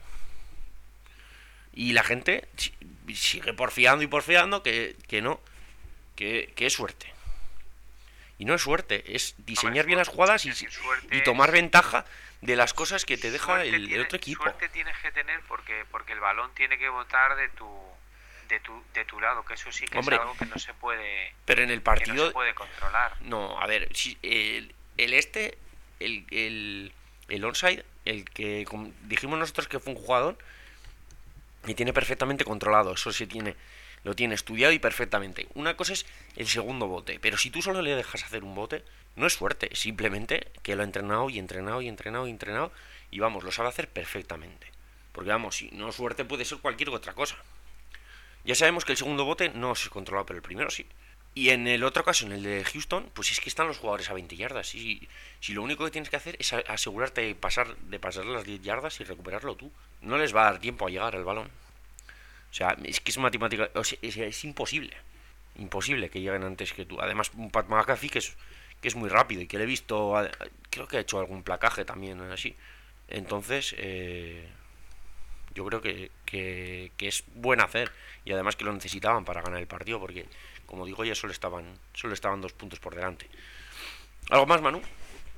Y la gente sigue porfiando y porfiando que, que no, que, que es suerte. Y no es suerte, es diseñar Hombre, bien las suerte, jugadas y, es decir, suerte y tomar es- ventaja de las cosas que te deja Suerte el, el tiene- otro equipo. Suerte tienes que tener porque, porque el balón tiene que botar de tu, de tu, de tu lado, que eso sí que Hombre, es algo que no se puede, Pero en el que no partido... se puede controlar. No, a ver, si el, el este, el, el, el onside, el que como dijimos nosotros que fue un jugador, y tiene perfectamente controlado, eso sí tiene, lo tiene estudiado y perfectamente. Una cosa es el segundo bote, pero si tú solo le dejas hacer un bote, no es suerte, es simplemente que lo ha entrenado y entrenado y entrenado y entrenado, y vamos, lo sabe hacer perfectamente. Porque vamos, si no suerte puede ser cualquier otra cosa. Ya sabemos que el segundo bote no se controla, pero el primero sí. Y en el otro caso, en el de Houston, pues es que están los jugadores a veinte yardas. Y si lo único que tienes que hacer es asegurarte de pasar, de pasar las diez yardas y recuperarlo tú. No les va a dar tiempo a llegar al balón. O sea, es que es matemática. O sea, es, es imposible. Imposible que lleguen antes que tú. Además, un Pat McAfee que es, que es muy rápido y que le he visto. Creo que ha hecho algún placaje también así. Entonces, eh, yo creo que, que, que es buen hacer. Y además que lo necesitaban para ganar el partido. Porque, como digo, ya solo estaban, solo estaban dos puntos por delante. ¿Algo más, Manu?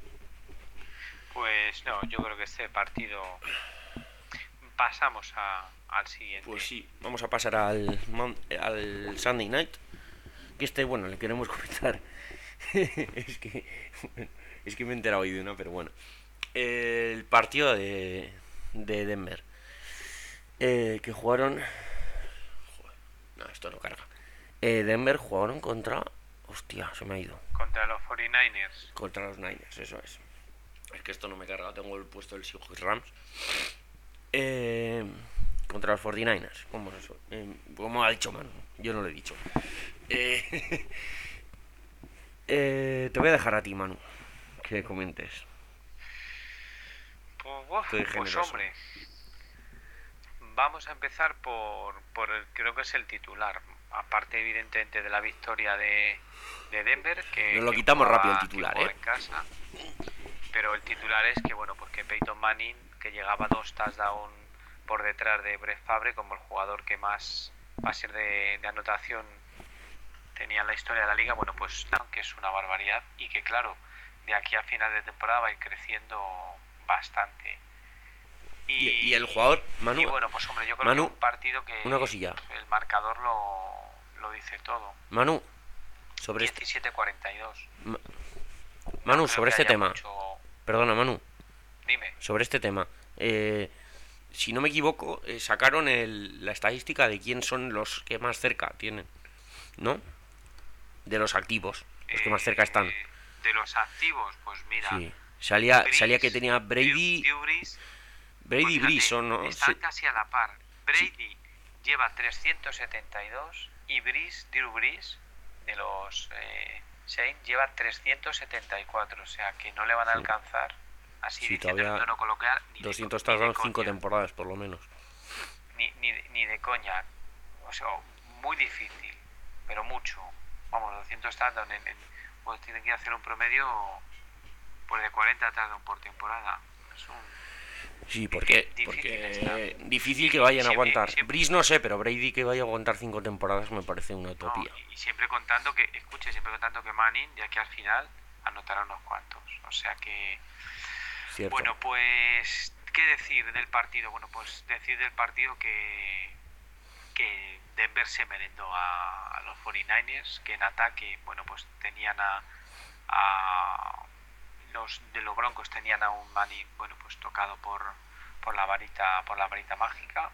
Pues no, yo creo que este partido pasamos a, al siguiente. Pues sí, vamos a pasar al, al Sunday Night. Que este, bueno, le queremos comentar. es que es que me he enterado hoy de una, pero bueno. El partido de, de Denver. Eh, que jugaron... Joder, no, esto no carga. Eh, Denver jugaron contra... Hostia, se me ha ido. Contra los cuarenta y nueve ers. Contra los Niners, eso es. Es que esto no me carga, tengo el puesto del Seahawks Rams. Eh, contra los cuarenta y nueve ers. ¿Cómo es eso? Eh, ¿Cómo ha dicho Manu? Yo no lo he dicho. Eh, eh, te voy a dejar a ti, Manu, que comentes. Pues, pues hombre, vamos a empezar por, por el, creo que es el titular. Aparte, evidentemente, de la victoria de, de Denver, que nos lo que quitamos jugaba, rápido el titular, ¿eh? En casa. Pero el titular es que, bueno, porque Peyton Manning, que llegaba dos touchdowns por detrás de Brett Favre como el jugador que más pases de, de anotación tenía en la historia de la liga, bueno, pues que es una barbaridad y que, claro, de aquí a final de temporada va a ir creciendo bastante. Y, y el jugador, Manu, y bueno, pues hombre, yo creo Manu, que un partido que una cosilla. El marcador lo, lo dice todo. Manu, sobre diecisiete cuarenta y dos. este... Ma... Manu, no sobre este tema. Mucho... Perdona, Manu. Dime. Sobre este tema. Eh, si no me equivoco, eh, sacaron el, la estadística de quién son los que más cerca tienen, ¿no? De los activos, los eh, que más cerca están. De los activos, pues mira. Sí. Salía, Breeze, salía que tenía Brady. Drew, Drew Brees, Brady y Breeze, ¿o no? Están sí. Casi a la par. Brady sí. Lleva trescientos setenta y dos y Breeze, Drew Brees, de los eh, Saints, lleva trescientos setenta y cuatro. O sea que no le van a alcanzar. Sí. Así sí, todavía no colocar ni doscientos tardan cinco temporadas por lo menos. Ni, ni, ni de coña. O sea, muy difícil, pero mucho. Vamos, doscientos tardan en, en pues tienen que hacer un promedio pues de cuarenta tardan por temporada. Es un sí, porque difícil, porque difícil que vayan siempre, a aguantar. Siempre, Breeze no sé, pero Brady que vaya a aguantar cinco temporadas me parece una utopía. No, y siempre contando que, escuche, siempre contando que Manning de aquí al final anotará unos cuantos. O sea que cierto. Bueno, pues ¿qué decir del partido? Bueno, pues decir del partido que que Denver se merendó a, a los cuarenta y nueve ers, que en ataque, bueno, pues tenían a, a los de los Broncos tenían a un Manning, bueno, pues tocado por, por la varita por la varita mágica.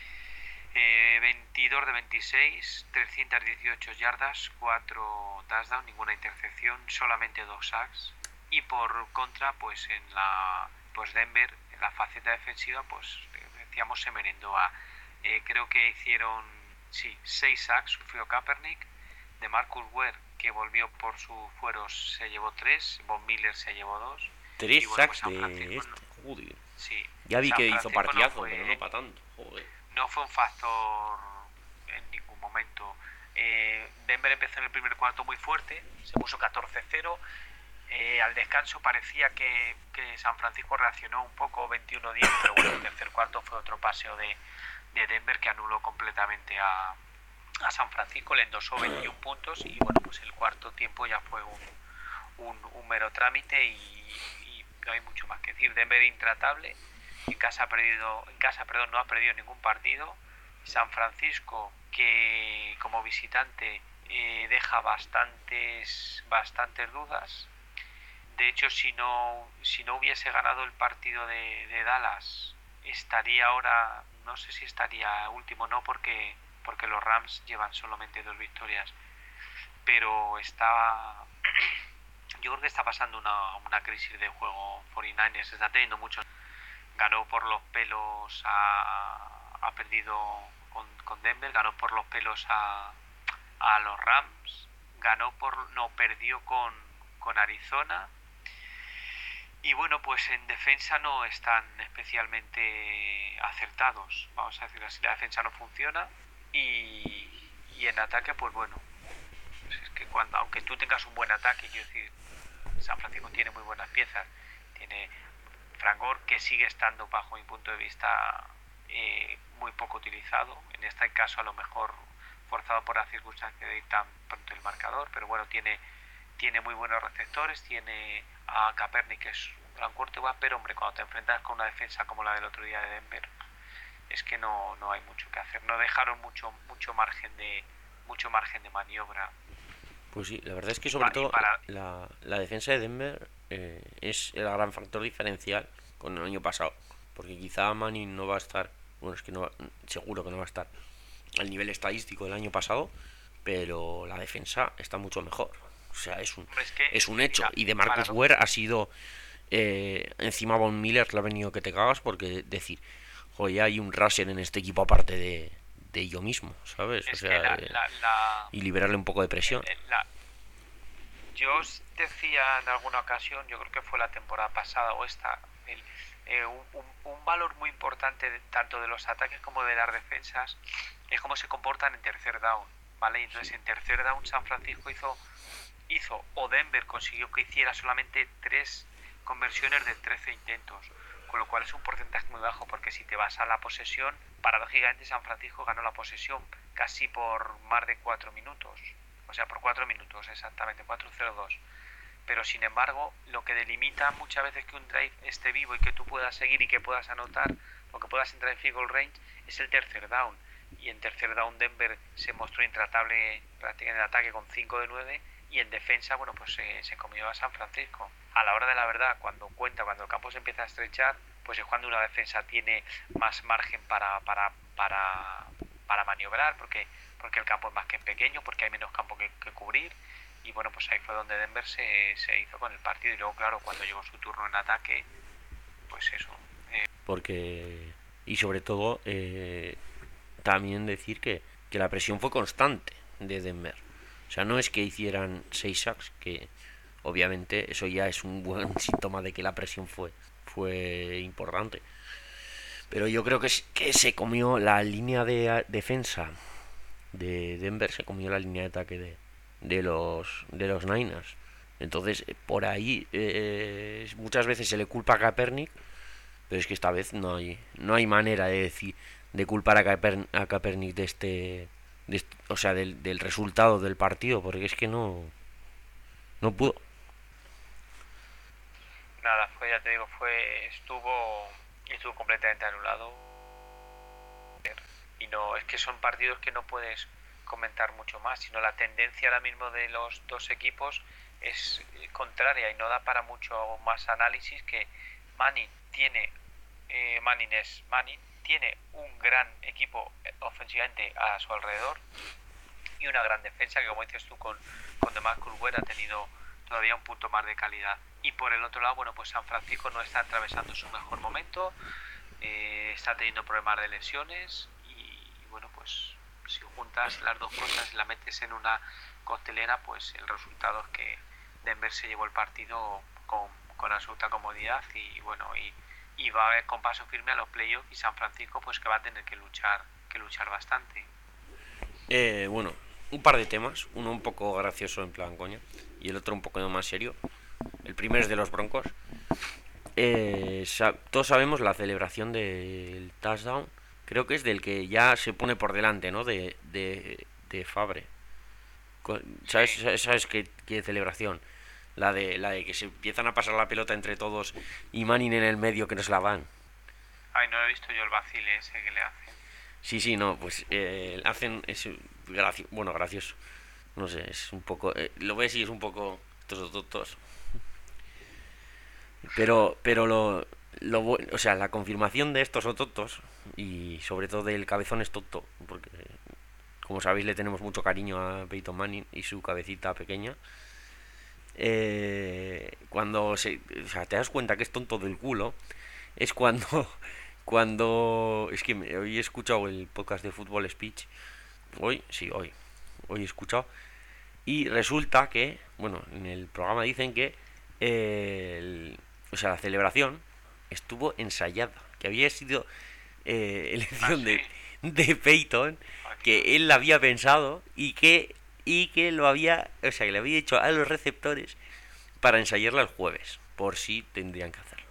Eh, veintidós de veintiséis, trescientos dieciocho yardas, cuatro touchdowns, ninguna intercepción, solamente dos sacks. Y por contra, pues en la pues Denver, en la faceta defensiva, pues decíamos se merendó a eh, creo que hicieron sí, seis sacks, sufrió Kaepernick, de Marcus Ware, que volvió por sus fueros, se llevó tres, Von Miller se llevó dos. Tres bueno, sacks pues de esto, joder. Sí, ya vi San que Francisco hizo partidazo, no fue, pero no para tanto, joder. No fue un factor en ningún momento. Eh, Denver empezó en el primer cuarto muy fuerte, se puso catorce cero. Eh, al descanso parecía que, que San Francisco reaccionó un poco veintiuno diez, pero bueno, el tercer cuarto fue otro paseo de, de Denver que anuló completamente a, a San Francisco, le endosó veintiún puntos y bueno, pues el cuarto tiempo ya fue un, un, un mero trámite y, y no hay mucho más que decir. Denver intratable, en casa ha perdido, en casa perdón, no ha perdido ningún partido. San Francisco, que como visitante eh, deja bastantes bastantes dudas. De hecho, si no si no hubiese ganado el partido de, de Dallas, estaría ahora, no sé si estaría último, no, porque porque los Rams llevan solamente dos victorias, pero está yo creo que está pasando una, una crisis de juego. cuarenta y nueve ers está teniendo muchos ganó por los pelos a, ha perdido con, con Denver, ganó por los pelos a, a los Rams, ganó por no perdió con, con Arizona. Y bueno, pues en defensa no están especialmente acertados, vamos a decir así, la defensa no funciona. Y, y en ataque, pues bueno, pues es que cuando, aunque tú tengas un buen ataque, quiero decir, San Francisco tiene muy buenas piezas, tiene Frank Gore, que sigue estando bajo mi punto de vista eh, muy poco utilizado, en este caso a lo mejor forzado por las circunstancias de ir tan pronto el marcador, pero bueno, tiene tiene muy buenos receptores, tiene a Kaepernick, que es un gran quarterback, pero hombre, cuando te enfrentas con una defensa como la del otro día de Denver, es que no, no hay mucho que hacer, no dejaron mucho mucho margen de mucho margen de maniobra. Pues sí, la verdad es que sobre todo para... la, la defensa de Denver eh, es el gran factor diferencial con el año pasado, porque quizá Manning no va a estar, bueno, es que no va, seguro que no va a estar al nivel estadístico del año pasado, pero la defensa está mucho mejor. O sea, es un, Hombre, es, que, es un hecho. mira, Y de Marcus para... Ware ha sido eh, encima Von Miller, le ha venido que te cagas, porque decir, joder, hay un rusher en este equipo aparte de, de yo mismo, ¿sabes? Es o sea, la, eh, la, la, y liberarle un poco de presión. La, yo os decía en alguna ocasión, yo creo que fue la temporada pasada o esta, el, eh, un, un, un valor muy importante de, tanto de los ataques como de las defensas es cómo se comportan en tercer down, ¿vale? Entonces en tercer down San Francisco hizo hizo o Denver consiguió que hiciera solamente tres conversiones de trece intentos, con lo cual es un porcentaje muy bajo, porque si te vas a la posesión, paradójicamente San Francisco ganó la posesión casi por más de cuatro minutos, o sea, por cuatro minutos exactamente, cuatro cero dos. Pero sin embargo, lo que delimita muchas veces que un drive esté vivo y que tú puedas seguir y que puedas anotar o que puedas entrar en field goal range es el tercer down. Y en tercer down Denver se mostró intratable prácticamente en el ataque con cinco de nueve, y en defensa, bueno, pues se, se comió a San Francisco. A la hora de la verdad, cuando cuenta, cuando el campo se empieza a estrechar, pues es cuando una defensa tiene más margen para, para, para, para maniobrar, porque, porque el campo es más que pequeño, porque hay menos campo que, que cubrir. Y bueno, pues ahí fue donde Denver se, se hizo con el partido. Y luego, claro, cuando llegó su turno en ataque, pues eso. Eh. Porque, y sobre todo, eh, también decir que, que la presión fue constante de Denver. O sea, no es que hicieran seis sacks, que obviamente eso ya es un buen síntoma de que la presión fue, fue importante. Pero yo creo que, que se comió la línea de defensa de Denver, se comió la línea de ataque de, de los de los Niners. Entonces, por ahí eh, muchas veces se le culpa a Kaepernick, pero es que esta vez no hay no hay manera de decir de culpar a, Kaeper, a Kaepernick de este, de este o sea, del, del resultado del partido, porque es que no no pudo. Nada, fue, ya te digo, fue estuvo estuvo completamente anulado. Y no, es que son partidos que no puedes comentar mucho más, sino la tendencia ahora mismo de los dos equipos es contraria y no da para mucho más análisis. Que Manning tiene eh, Manning es Manning tiene un gran equipo ofensivamente a su alrededor y una gran defensa que, como dices tú, con, con DeMarcus Ware ha tenido todavía un punto más de calidad. Y por el otro lado, bueno, pues San Francisco no está atravesando su mejor momento, eh, está teniendo problemas de lesiones y bueno, pues si juntas las dos cosas y la metes en una costelera, pues el resultado es que Denver se llevó el partido con, con absoluta comodidad y bueno, y, y va a ver con paso firme a los playoffs, y San Francisco pues que va a tener que luchar que luchar bastante. Eh, bueno, un par de temas, uno un poco gracioso en plan coña y el otro un poco más serio. El primero es de los Broncos. Eh, sa- todos sabemos la celebración del touchdown. Creo que es del que ya se pone por delante, ¿no? De, de, de Fabre. ¿Sabes, Sí. sabes qué, qué celebración? La de, la de que se empiezan a pasar la pelota entre todos y Manning en el medio que nos la dan. Ay, no he visto yo el vacile ese que le hacen. Sí, sí, no, pues eh, hacen. Es gracio, bueno, gracioso. No sé, es un poco. Eh, lo ves y es un poco. Estos tontos. Pero, pero lo, lo. O sea, la confirmación de estos tontos. Y sobre todo del cabezón es tonto. Porque, como sabéis, le tenemos mucho cariño a Peyton Manning y su cabecita pequeña. Eh, cuando se, o sea, te das cuenta que es tonto del culo, es cuando, cuando, es que me- hoy he escuchado el podcast de Fútbol Speech, hoy, sí, hoy, hoy he escuchado, y resulta que, bueno, en el programa dicen que, eh, el- o sea, la celebración estuvo ensayada, que había sido eh, Ah, elección sí. de, de Peyton, Ay, que Dios. él la había pensado y que, y que lo había, o sea, que le había dicho a los receptores para ensayarla el jueves, por si tendrían que hacerlo.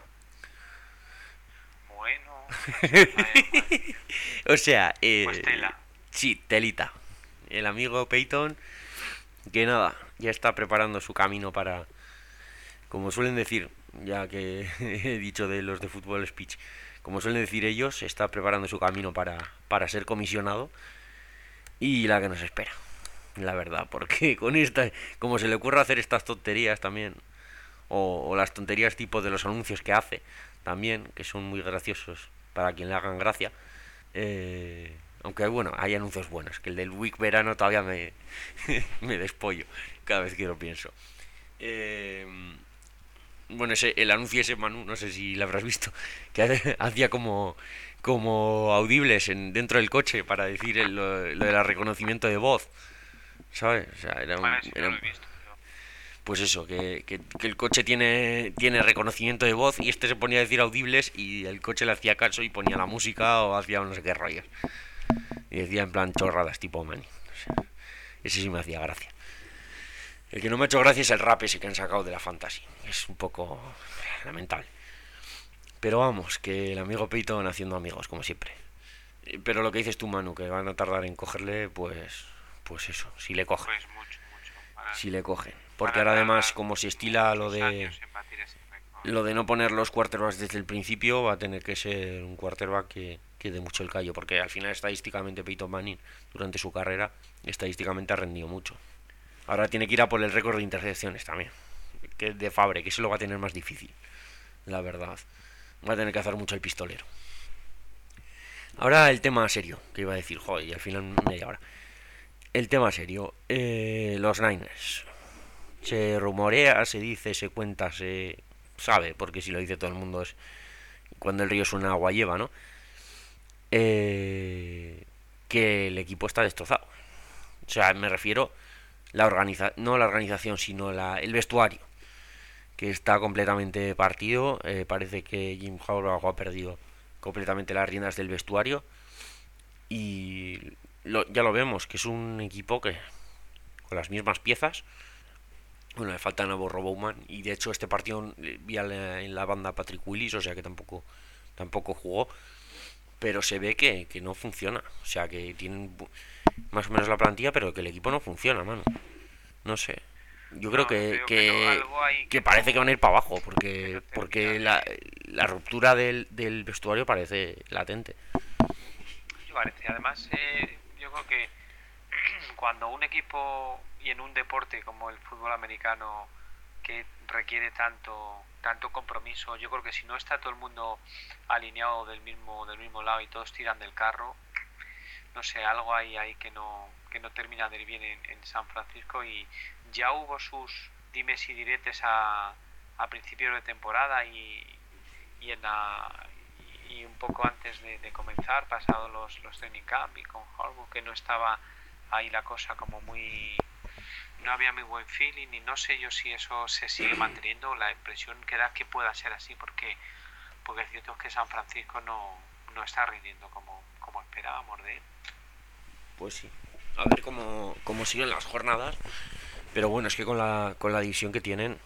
Bueno, pues vaya, madre mía. O sea, Pues eh, tela. sí, telita. El amigo Peyton, que nada, ya está preparando su camino para, como suelen decir, ya que he dicho de los de Fútbol Speech, como suelen decir ellos, está preparando su camino para, para ser comisionado y la que nos espera, la verdad, porque con esta, como se le ocurre hacer estas tonterías también, o, o las tonterías tipo de los anuncios que hace, también, que son muy graciosos para quien le hagan gracia, eh, aunque bueno, hay anuncios buenos, que el del Week verano todavía me, me despollo cada vez que lo pienso. Eh, bueno, ese, el anuncio ese, Manu, no sé si lo habrás visto, que hacía como, como audibles en, dentro del coche para decir el- lo, lo del reconocimiento de voz, ¿sabes? O sea, era un, Vale, sí, no era lo un- he visto, pero... pues eso, que, que, que el coche tiene, tiene reconocimiento de voz y este se ponía a decir audibles y el coche le hacía caso y ponía la música o hacía no sé qué rollos. Y decía en plan chorradas tipo Manny. O sea, ese sí me hacía gracia. El que no me ha hecho gracia es el rap ese que han sacado de la Fantasy. Es un poco lamentable. Pero vamos, que el amigo Peyton haciendo amigos, como siempre. Eh, Pero lo que dices tú, Manu, que van a tardar en cogerle, pues, pues eso, si le cogen, Pues mucho, mucho. Para, si le cogen. Porque para ahora además, tardar como se estila lo muchos de, años en batir ese récord. lo de no poner los quarterbacks desde el principio, va a tener que ser un quarterback que, que dé mucho el callo. Porque al final, estadísticamente, Peyton Manning, durante su carrera, estadísticamente ha rendido mucho. Ahora tiene que ir a por el récord de intercepciones también, que de Fabre, que eso lo va a tener más difícil, la verdad. Va a tener que hacer mucho el pistolero. Ahora el tema serio, que iba a decir, joder, y al final media hora. El tema serio, eh, los Niners. Se rumorea, se dice, se cuenta, se sabe, porque si lo dice todo el mundo es cuando el río suena agua lleva, ¿no? Eh, que el equipo está destrozado. O sea, me refiero la organiza no la organización, sino la, el vestuario, que está completamente partido. Eh, parece que Jim Harbaugh ha perdido completamente las riendas del vestuario y lo, ya lo vemos, que es un equipo que con las mismas piezas. Bueno, le falta Navarro Bowman y de hecho este partido vi en la banda Patrick Willis, o sea que tampoco tampoco jugó, pero se ve que, que no funciona, o sea que tienen más o menos la plantilla, pero que el equipo no funciona, mano. No sé. Yo creo No, que, veo que no, que, algo ahí que que parece que van a no, ir para abajo, que porque no termina porque la, de... la ruptura del, del vestuario parece latente. Parece. Además, eh, yo creo que cuando un equipo y en un deporte como el fútbol americano que requiere tanto tanto compromiso, yo creo que si no está todo el mundo alineado del mismo del mismo lado y todos tiran del carro, no sé, algo hay ahí que no que no termina de ir bien en, en San Francisco. Y ya hubo sus dimes y diretes a, a principios de temporada y, y en la y un poco antes de, de comenzar, pasados los, los training camp y con Harbaugh, que no estaba ahí la cosa como muy... No había muy buen feeling y no sé yo si eso se sigue manteniendo. La impresión que da que pueda ser así, porque porque es cierto que San Francisco no, no está rindiendo como, como esperábamos de él. Pues sí. A ver cómo, cómo siguen las jornadas. Pero bueno, es que con la, con la división que tienen,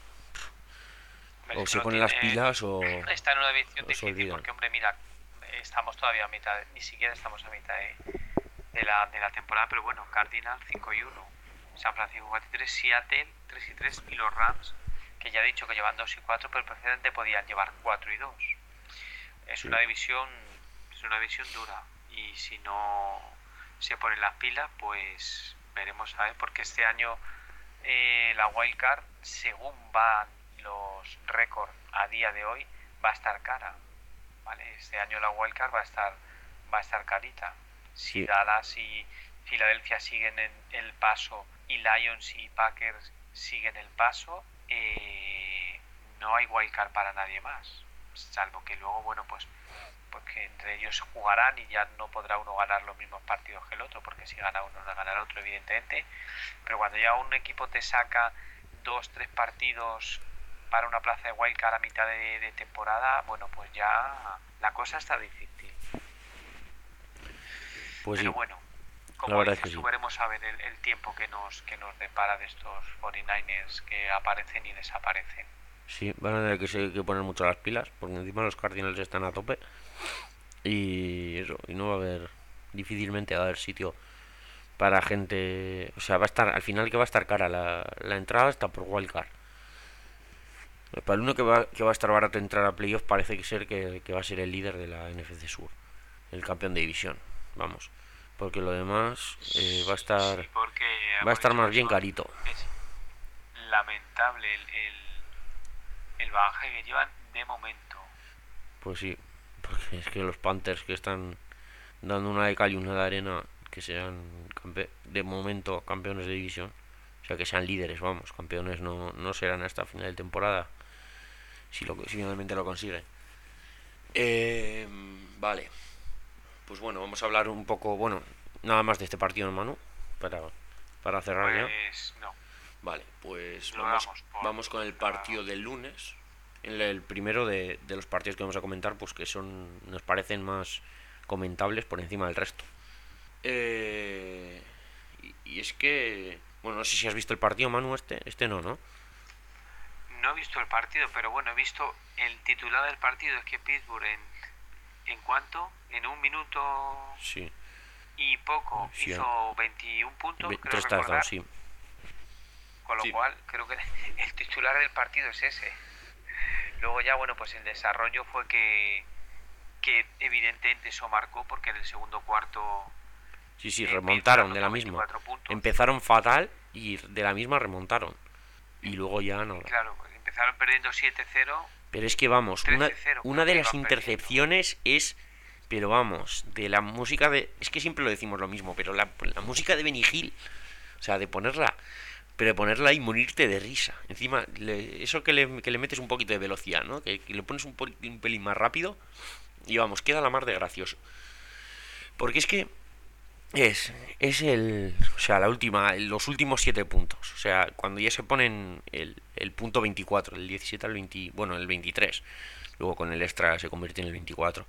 Es o que se lo ponen las tiene, pilas o, está en una división o se difícil olvidan. porque, hombre, mira, estamos todavía a mitad, ni siquiera estamos a mitad de, de la, de la temporada, pero bueno, Cardinal cinco y uno, San Francisco cuatro y tres, Seattle tres y tres y los Rams, que ya he dicho que llevan dos y cuatro, pero perfectamente podían llevar cuatro y dos. Es Sí. una división, es una división dura y si no se ponen las pilas, pues veremos a ver, porque este año eh, la wildcard, según van los récords a día de hoy, va a estar cara, ¿vale? Este año la wildcard va a estar va a estar carita. Si Sí. Dallas y Filadelfia siguen en el paso y Lions y Packers siguen el paso, eh, no hay wildcard para nadie más. salvo que luego, bueno, pues porque entre ellos jugarán y ya no podrá uno ganar los mismos partidos que el otro, porque si gana uno no ganará otro, evidentemente. Pero cuando ya un equipo te saca dos, tres partidos para una plaza de wildcard a mitad de, de temporada, bueno, pues ya la cosa está difícil. Pues Pero sí, bueno, la como verdad es dices, que sí. veremos a ver el, el tiempo que nos, que nos depara de estos cuarenta y nueve ers que aparecen y desaparecen. Sí, van a tener que, se- que poner mucho las pilas, porque encima los Cardinals están a tope. Y eso, y no va a haber, difícilmente va a haber sitio para gente. O sea, va a estar, al final que va a estar cara la, la entrada está por wildcard. Para el uno que va, que va a estar barato entrar a playoff parece que ser que, que va a ser el líder de la N F C Sur, el campeón de división, vamos. Porque lo demás eh, va a estar Sí, porque va a hemos estar dicho más que bien son, carito. es lamentable el, el, el bagaje que llevan de momento. Pues sí, porque es que los Panthers que están dando una de cal y una de arena, que sean campe de momento campeones de división, o sea, que sean líderes, vamos, campeones no, no serán hasta final de temporada, si, lo, si finalmente lo consiguen. Eh, vale, pues bueno, vamos a hablar un poco, bueno, nada más de este partido, hermano, para, para cerrar ya. Pues no, Vale, pues lo vamos, damos por vamos con el cerrado. partido del lunes. El, el primero de, de los partidos que vamos a comentar, pues que son nos parecen más comentables por encima del resto. Eh, y, y es que, bueno, no sé si has visto el partido, Manu, este, este no, ¿no? No he visto el partido, pero bueno, he visto el titular del partido, es que Pittsburgh en, en cuánto, en un minuto Sí, y poco sí, hizo veintiún puntos, ve- creo tres recordar, touchdowns, sí. con lo Sí. cual creo que el titular del partido es ese. Luego ya, bueno, pues el desarrollo fue que, que evidentemente eso marcó, porque en el segundo cuarto Sí, sí, eh, remontaron Pittsburgh de la anotó misma. veinticuatro puntos. Empezaron fatal y de la misma remontaron. Y luego ya no. Claro, empezaron perdiendo siete cero. Pero es que vamos, una, trece cero, una creo de que las iban intercepciones es. Pero vamos, de la música de. Es que siempre lo decimos lo mismo, pero la, la música de Benny Hill, o sea, de ponerla. Pero de ponerla y morirte de risa. Encima, le- eso que le, que le metes un poquito de velocidad, ¿no? Que, que le pones un, po- un pelín más rápido. Y vamos, queda la mar de gracioso. Porque es que. Es, es el. O sea, la última. Los últimos siete puntos. O sea, cuando ya se ponen el, el punto veinticuatro, el diecisiete al veinte. Bueno, el veintitrés. Luego con el extra se convierte en el veinticuatro.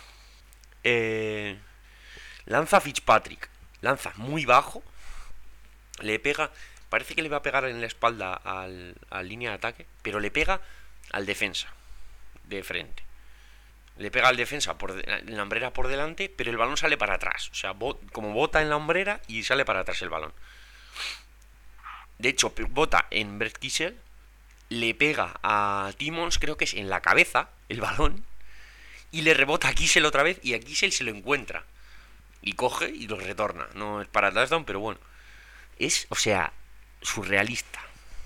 Eh, lanza Fitzpatrick. Lanza muy bajo. Le pega. Parece que le va a pegar en la espalda al, a la línea de ataque. Pero le pega al defensa. De frente. Le pega al defensa por de, en la hombrera por delante, pero el balón sale para atrás. O sea, bot, como bota en la hombrera y sale para atrás el balón. De hecho, bota en Brett Kissel, le pega a Timmons, creo que es en la cabeza, el balón, y le rebota a Kissel otra vez y a Kissel se lo encuentra. Y coge y lo retorna. No es para touchdown, pero bueno. Es, o sea, surrealista.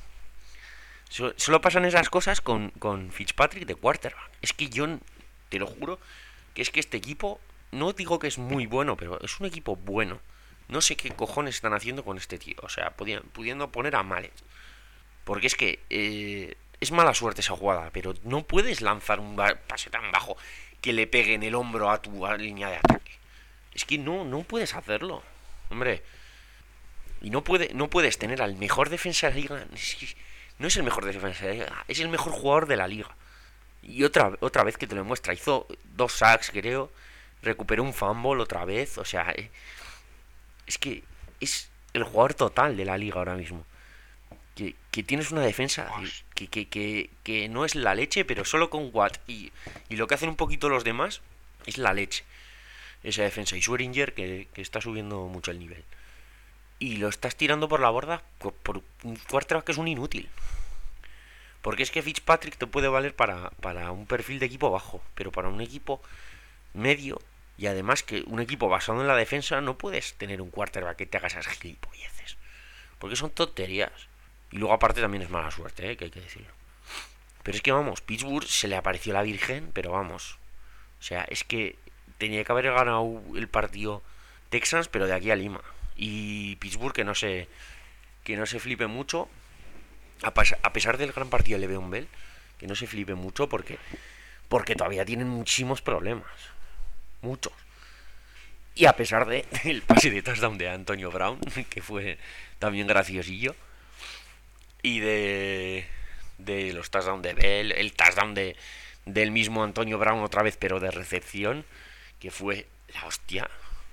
Solo pasan esas cosas con, con Fitzpatrick de quarterback. Es que yo, te lo juro, que es que este equipo, no digo que es muy bueno, pero es un equipo bueno. No sé qué cojones están haciendo con este tío. O sea, pudiendo, pudiendo poner a Mallet. Porque es que eh, es mala suerte esa jugada, pero no puedes lanzar un pase tan bajo que le pegue en el hombro a tu a línea de ataque. Es que no, no puedes hacerlo. Hombre. Y no, puede, no puedes tener al mejor defensa de la liga. Es que no es el mejor defensa de la liga, es el mejor jugador de la liga. Y otra, otra vez que te lo muestra. Hizo dos sacks, creo. Recuperó un fumble otra vez. O sea, eh, es que es el jugador total de la liga ahora mismo. Que, que tienes una defensa que, que, que, que no es la leche, pero solo con Watt y, y lo que hacen un poquito los demás es la leche. Esa defensa. Y Schweringer que, que está subiendo mucho el nivel. Y lo estás tirando por la borda por, por un quarterback que es un inútil. Porque es que Fitzpatrick te puede valer para, para un perfil de equipo bajo, pero para un equipo medio, y además que un equipo basado en la defensa, no puedes tener un quarterback que te haga esas gilipolleces. Porque son tonterías. Y luego aparte también es mala suerte, ¿eh? Que hay que decirlo. Pero es que vamos, Pittsburgh se le apareció la Virgen, pero vamos. O sea, es que tenía que haber ganado el partido Texans, pero de aquí a Lima. Y Pittsburgh que no se, que no se flipe mucho. A pesar del gran partido de Le'Veon Bell, que no se flipe mucho porque porque todavía tienen muchísimos problemas. Muchos. Y a pesar de el pase de touchdown de Antonio Brown, que fue también graciosillo, y de, de los touchdowns de Bell, el touchdown de, del mismo Antonio Brown otra vez, pero de recepción, que fue la hostia.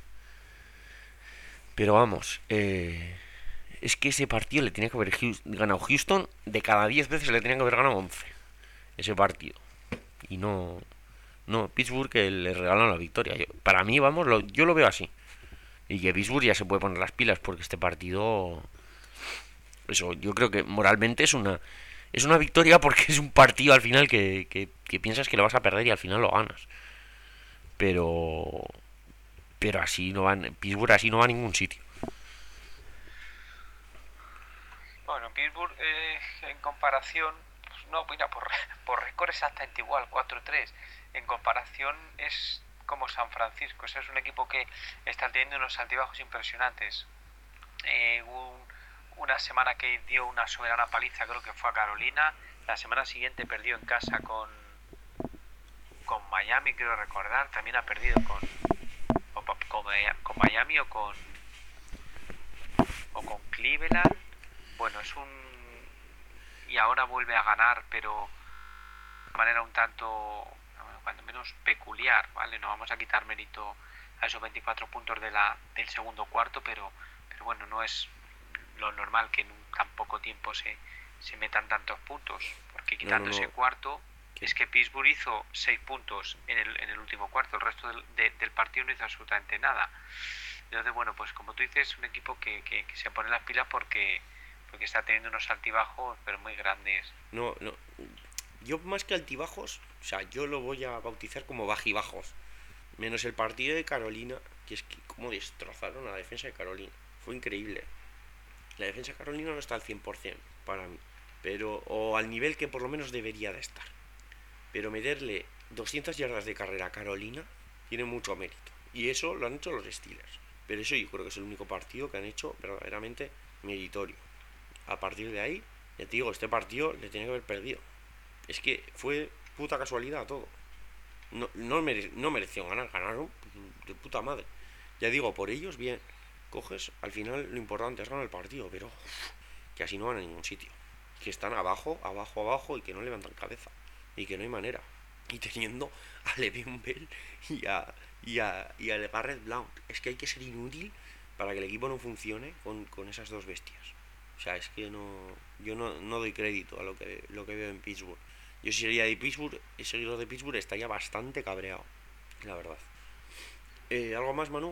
Pero vamos, eh, es que ese partido le tenía que haber ganado Houston, de cada diez veces le tenía que haber ganado once. Ese partido. Y no... No, Pittsburgh que le regalan la victoria. Yo, para mí, vamos, lo, yo lo veo así. Y que Pittsburgh ya se puede poner las pilas porque este partido... Eso, yo creo que moralmente es una... Es una victoria porque es un partido al final que, que, que piensas que lo vas a perder y al final lo ganas. Pero... Pero así no van... Pittsburgh así no va a ningún sitio. Bueno, Pittsburgh eh, en comparación... Pues no, mira, por, por récord exactamente igual, cuatro tres. En comparación es como San Francisco. Ese es un equipo que está teniendo unos altibajos impresionantes. Eh, un, una semana que dio una soberana paliza, creo que fue a Carolina. La semana siguiente perdió en casa con con Miami, quiero recordar. También ha perdido con o, con, con Miami o con o con Cleveland. Bueno, es un... Y ahora vuelve a ganar, pero de manera un tanto... cuando menos peculiar, ¿vale? No vamos a quitar mérito a esos veinticuatro puntos de la, del segundo cuarto, pero, pero bueno, no es lo normal que en tan poco tiempo se, se metan tantos puntos, porque quitando no, no, no. ese cuarto, ¿qué? Es que Pittsburgh hizo seis puntos en el, en el último cuarto, el resto del, de, del partido no hizo absolutamente nada. Entonces, bueno, pues como tú dices, es un equipo que, que, que se pone las pilas porque, porque está teniendo unos altibajos, pero muy grandes. No, no... Yo más que altibajos, o sea, yo lo voy a bautizar como bajibajos. Menos el partido de Carolina, que es que como destrozaron a la defensa de Carolina. Fue increíble. La defensa de Carolina no está al cien por ciento para mí. Pero, o al nivel que por lo menos debería de estar. Pero meterle doscientas yardas de carrera a Carolina tiene mucho mérito. Y eso lo han hecho los Steelers. Pero eso yo creo que es el único partido que han hecho verdaderamente meritorio. A partir de ahí, ya te digo, este partido le tenía que haber perdido. Es que fue puta casualidad todo. No, no, mere, no mereció ganar, ganaron de puta madre. Ya digo, por ellos, bien. Coges, al final lo importante es ganar el partido, pero uf, que así no van a ningún sitio. Que están abajo, abajo, abajo y que no levantan cabeza. Y que no hay manera. Y teniendo a Le'Veon Bell y a, y a, y a Garrett Blount. Es que hay que ser inútil para que el equipo no funcione con, con esas dos bestias. O sea, es que no... Yo no, no doy crédito a lo que, lo que veo en Pittsburgh. Yo si sería de Pittsburgh, el seguidor de Pittsburgh estaría bastante cabreado, la verdad. Eh, ¿Algo más, Manu?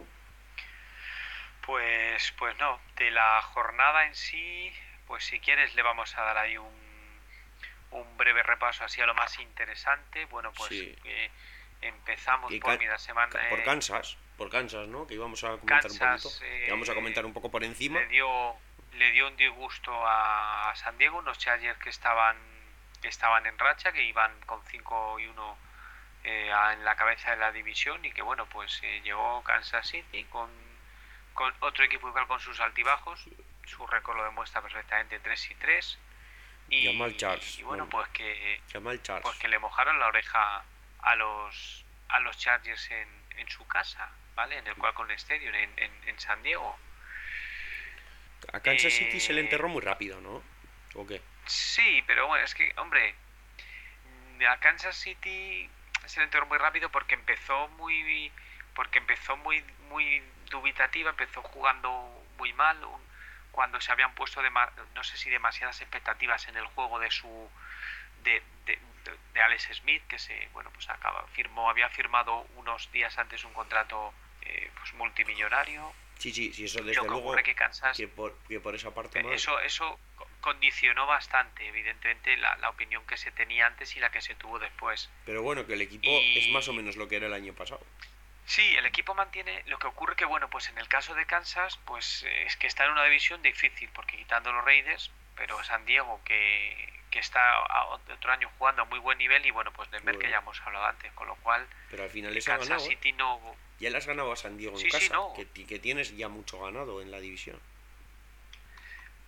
Pues, pues no, de la jornada en sí, pues si quieres le vamos a dar ahí un, un breve repaso así a lo más interesante. Bueno, pues sí. eh, empezamos y por la semana... Ca- por Kansas, por Kansas, ¿no? Que íbamos a comentar Kansas, un poquito. Eh, que vamos a comentar un poco por encima. Le dio, le dio un disgusto a San Diego, unos Chargers que estaban... que estaban en racha, que iban con cinco y uno eh, en la cabeza de la división y que bueno, pues eh, llegó Kansas City con, con otro equipo igual con sus altibajos, su récord lo demuestra perfectamente, tres y tres y, Jamal Charles, y bueno, bueno, pues que Jamal Charles. pues que le mojaron la oreja a los a los Chargers en, en su casa, ¿vale? En el Qualcomm Stadium en, en, en San Diego. A Kansas eh, City se le enterró muy rápido, ¿no? ¿O qué? Sí, pero bueno, es que, hombre, a Kansas City se le enterró muy rápido porque empezó muy porque empezó muy muy dubitativa, empezó jugando muy mal, cuando se habían puesto de, no sé si demasiadas expectativas en el juego de su de, de, de, de Alex Smith, que se bueno pues acaba firmó había firmado unos días antes un contrato eh, pues multimillonario. Sí, sí, sí, eso desde luego que, Kansas, que, por, que por esa parte más... Eso, eso condicionó bastante, evidentemente, la, la opinión que se tenía antes y la que se tuvo después. Pero bueno, que el equipo y... es más o menos lo que era el año pasado. Sí, el equipo mantiene... Lo que ocurre que, bueno, pues en el caso de Kansas, pues es que está en una división difícil, porque quitando los Raiders, pero San Diego, que, que está otro año jugando a muy buen nivel, y bueno, pues Denver, bueno, que ya hemos hablado antes, con lo cual... Pero al final les ha Kansas ganado, City no... Ya le has ganado a San Diego en sí, casa, sí, no. que, que tienes ya mucho ganado en la división.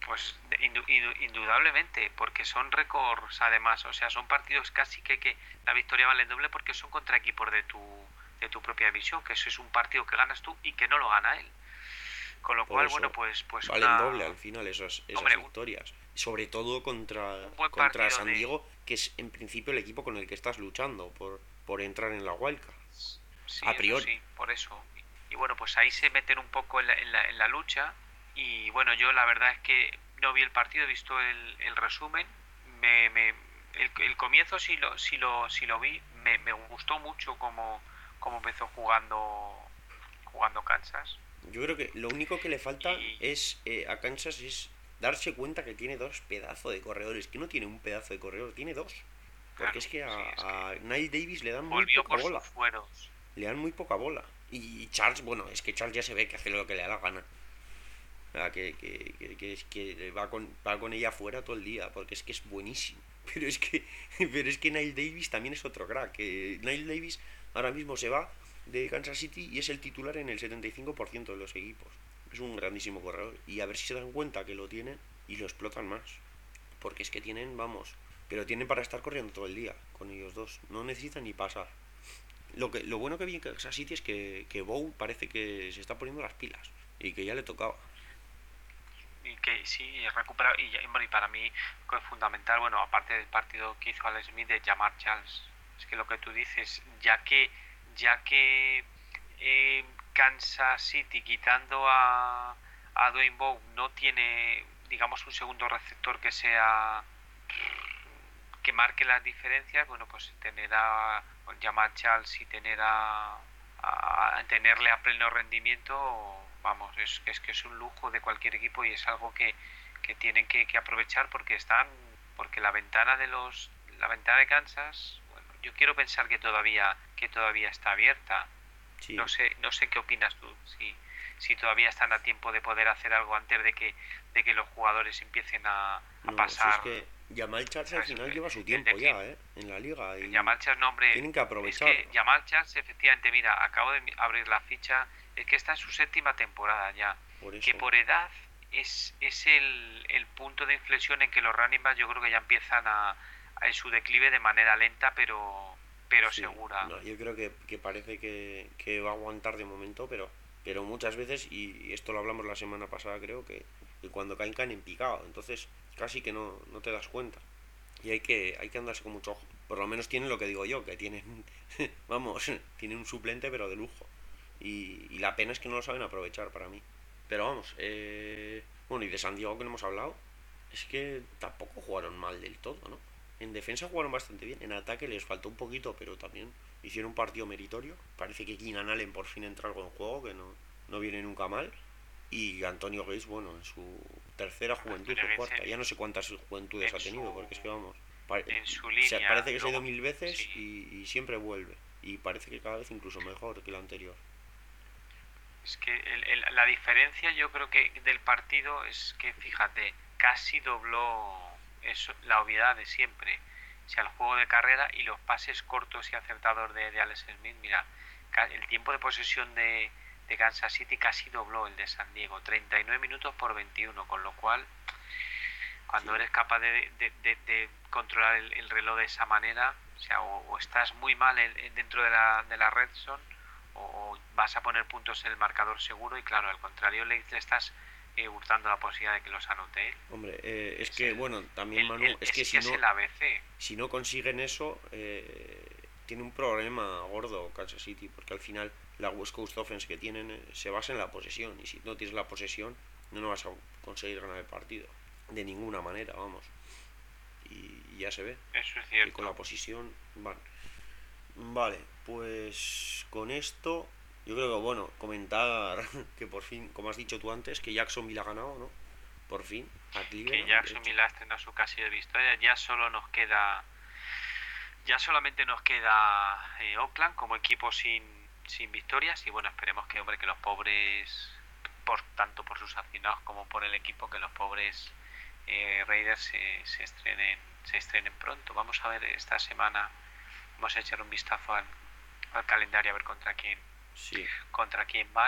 Pues indu- indu- indudablemente, porque son récords además, o sea, son partidos casi que, que la victoria vale el doble porque son contra equipos de tu, de tu propia división, que eso es un partido que ganas tú y que no lo gana él. Con lo Por cual, bueno, eso pues, pues valen doble una, al final esas, esas hombre, un, victorias. Sobre todo contra, un buen contra partido San de, Diego, que es en principio el equipo con el que estás luchando por, por entrar en la wildcard. sí, A eso priori. sí, por eso. Y, y bueno, pues ahí se meten un poco en la, en la, en la lucha. Y bueno, yo la verdad es que no vi el partido, he visto el, el resumen. Me, me, el, el comienzo sí lo, sí lo, sí lo vi. Me, me gustó mucho cómo, cómo empezó jugando, jugando Kansas. Yo creo que lo único que le falta Y es eh, a Kansas es darse cuenta que tiene dos pedazos de corredores, que no tiene un pedazo de corredor, tiene dos. Porque claro, es que sí, a, es que a Nile Davis le dan muy volvió poca por bola. sus fueros. Le dan muy poca bola. Y Charles, bueno, es que Charles ya se ve que hace lo que le da la gana. O sea, que, que, que, que es que va con, va con ella fuera todo el día, porque es que es buenísimo. Pero es que, pero es que Nile Davis también es otro crack. Que Nile Davis ahora mismo se va de Kansas City y es el titular en el setenta y cinco por ciento de los equipos. Es un grandísimo corredor. Y a ver si se dan cuenta que lo tienen y lo explotan más. Porque es que tienen, vamos, pero tienen para estar corriendo todo el día con ellos dos. No necesitan ni pasar. Lo, que, lo bueno que vi en Kansas City es que, que Bow parece que se está poniendo las pilas y que ya le tocaba. Y que sí, recuperado. Y, y para mí fue fundamental, bueno, aparte del partido que hizo Alex Smith, de llamar Charles. Es que lo que tú dices, ya que, ya que eh, Kansas City, quitando a, a Dwayne Bowe, no tiene, digamos, un segundo receptor que sea que marque las diferencias, bueno, pues tener a llamar Charles y tener a, a, a tenerle a pleno rendimiento, vamos, es, es que es un lujo de cualquier equipo y es algo que, que tienen que, que aprovechar porque están, porque la ventana de los, la ventana de Kansas, bueno, yo quiero pensar que todavía, que todavía está abierta. Sí, No sé, no sé qué opinas tú, si, si todavía están a tiempo de poder hacer algo antes de que, de que los jugadores empiecen a, a no, si es pasar, que Jamal Charles al ¿sabes? final lleva su El tiempo ya, declive. ¿eh? En la liga y Yamal Charles, no, hombre, tienen que es que aprovecharlo. Yamal Charles, efectivamente, mira, acabo de abrir la ficha, es que está en su séptima temporada ya, Por que eso, por edad es, es el, el punto de inflexión en que los running backs yo creo que ya empiezan a, a en su declive de manera lenta pero, pero sí. segura. No, yo creo que, que parece que, que va a aguantar de momento, pero, pero muchas veces, y esto lo hablamos la semana pasada creo, que, que cuando caen caen en picado, entonces casi que no, no te das cuenta. Y hay que, hay que andarse con mucho ojo. Por lo menos tienen lo que digo yo, que tienen, vamos, tienen un suplente pero de lujo. Y, y la pena es que no lo saben aprovechar para mí. Pero vamos, eh, bueno, y de San Diego que no hemos hablado, es que tampoco jugaron mal del todo, ¿no? En defensa jugaron bastante bien, en ataque les faltó un poquito, pero también hicieron un partido meritorio. Parece que Keenan Allen por fin entra algo en juego, que no, no viene nunca mal. Y Antonio Gates, bueno, en su tercera juventud Antonio o Gates cuarta, en, ya no sé cuántas juventudes en ha tenido, su porque es que vamos, pare- en su se- parece línea, que se ha ido luego mil veces sí. y, y siempre vuelve. Y parece que cada vez incluso mejor que el anterior. Es que el, el, la diferencia yo creo que del partido es que, fíjate, casi dobló eso, la obviedad de siempre. O sea, el juego de carrera y los pases cortos y acertados de, de Alex Smith, mira, el tiempo de posesión de, de Kansas City casi dobló el de San Diego, treinta y nueve minutos por veintiuno, con lo cual, cuando Sí, eres capaz de, de, de, de controlar el, el, reloj de esa manera, o sea, o, o estás muy mal en, dentro de la, de la red zone, o vas a poner puntos en el marcador seguro y claro, al contrario le, le estás eh, hurtando la posibilidad de que los anote él. hombre, eh, es Es que, el, bueno, también el, Manu, el es que es si que es no, el A B C. si no consiguen eso, eh, tiene un problema gordo Kansas City, porque al final la West Coast Offense que tienen eh, se basa en la posesión, y si no tienes la posesión, no, no vas a conseguir ganar el partido, de ninguna manera, vamos. Y, y ya se ve, Eso es que con la cierto. posesión van. Vale, pues con esto, yo creo que, bueno, comentar que por fin, como has dicho tú antes, que Jacksonville ha ganado, ¿no? Por fin, a Que Cleveland, de hecho. Jacksonville ha estrenado su casilla de victoria. Ya solo nos queda, ya solamente nos queda eh, Oakland como equipo sin, sin victorias y bueno, esperemos que hombre que los pobres, por tanto por sus aficionados como por el equipo, que los pobres eh, Raiders se, se estrenen se estrenen pronto. Vamos a ver esta semana, vamos a echar un vistazo al, al calendario a ver contra quién Sí, contra quién van,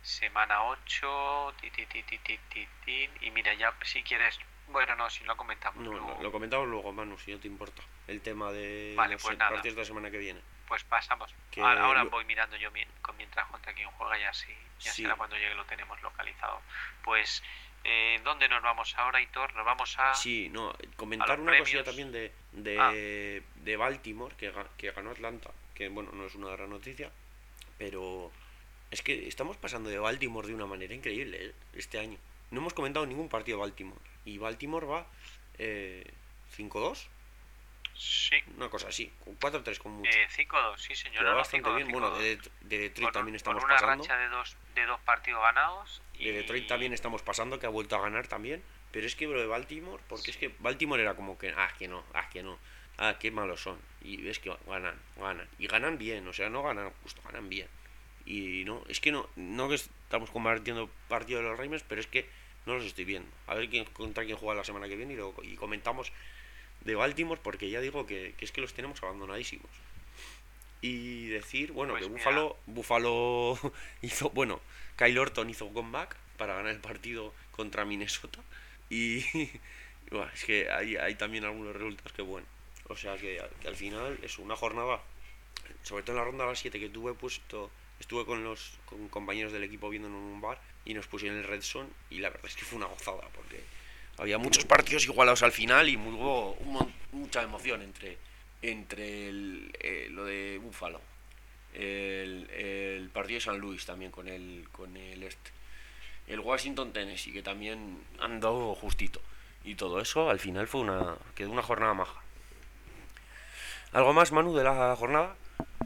Semana ocho, ti, ti, ti, ti, ti, ti, ti, y mira, ya si quieres, bueno, no, si lo comentamos No, lo, luego. lo comentamos luego, Manu, si no te importa. El tema de Vale, los pues eh, nada, partidos de la semana que viene. pues pasamos. A- Que Ahora lu- voy mirando yo mi- con mientras contra quién juega y así, ya será sí, cuando llegue lo tenemos localizado. Pues, eh, ¿dónde nos vamos ahora, Hitor? Nos vamos a, sí, no, a los comentar una cosilla premios. también de, Ah, de, de Baltimore, que, ga- que ganó Atlanta, que bueno, no es una gran noticia, pero es que estamos pasando de Baltimore de una manera increíble, ¿eh? Este año. No hemos comentado ningún partido de Baltimore. Y Baltimore va eh, cinco dos, sí, una cosa así, con cuatro tres con mucho. eh, cinco dos, sí Que señor, va no, no, bastante cinco dos, bien. cinco Bueno, dos. de, de Detroit Con, un- también con estamos una pasando. racha de dos, de dos partidos ganados De Detroit también y... estamos pasando, que ha vuelto a ganar también. Pero es que lo de Baltimore, porque es Sí, que Baltimore era como que, ah, que no, ah, que no, ah, qué malos son. Y es que ganan, ganan. Y ganan bien, o sea, no ganan justo, ganan bien. Y no, es que no, no que estamos compartiendo partido de los Ravens, pero es que no los estoy viendo. A ver quién, contra quién juega la semana que viene y, luego, y comentamos de Baltimore, porque ya digo que, que es que los tenemos abandonadísimos. Y decir, bueno, que pues mira, Buffalo, Buffalo hizo, bueno, Kyle Orton hizo comeback para ganar el partido contra Minnesota. Y buah, es que hay, hay también algunos resultados que bueno. O sea que, que al final es una jornada, sobre todo en la ronda a las siete que tuve puesto, estuve con los con compañeros del equipo viendo en un bar y nos pusieron el Red Zone y la verdad es que fue una gozada porque había muchos partidos igualados al final y muy, hubo un mon- mucha emoción entre entre el, eh, lo de Buffalo, el, el partido de San Luis también con el con el este, el Washington Tennessee que también andó justito y todo eso al final fue una quedó una jornada maja. ¿Algo más, Manu, de la jornada?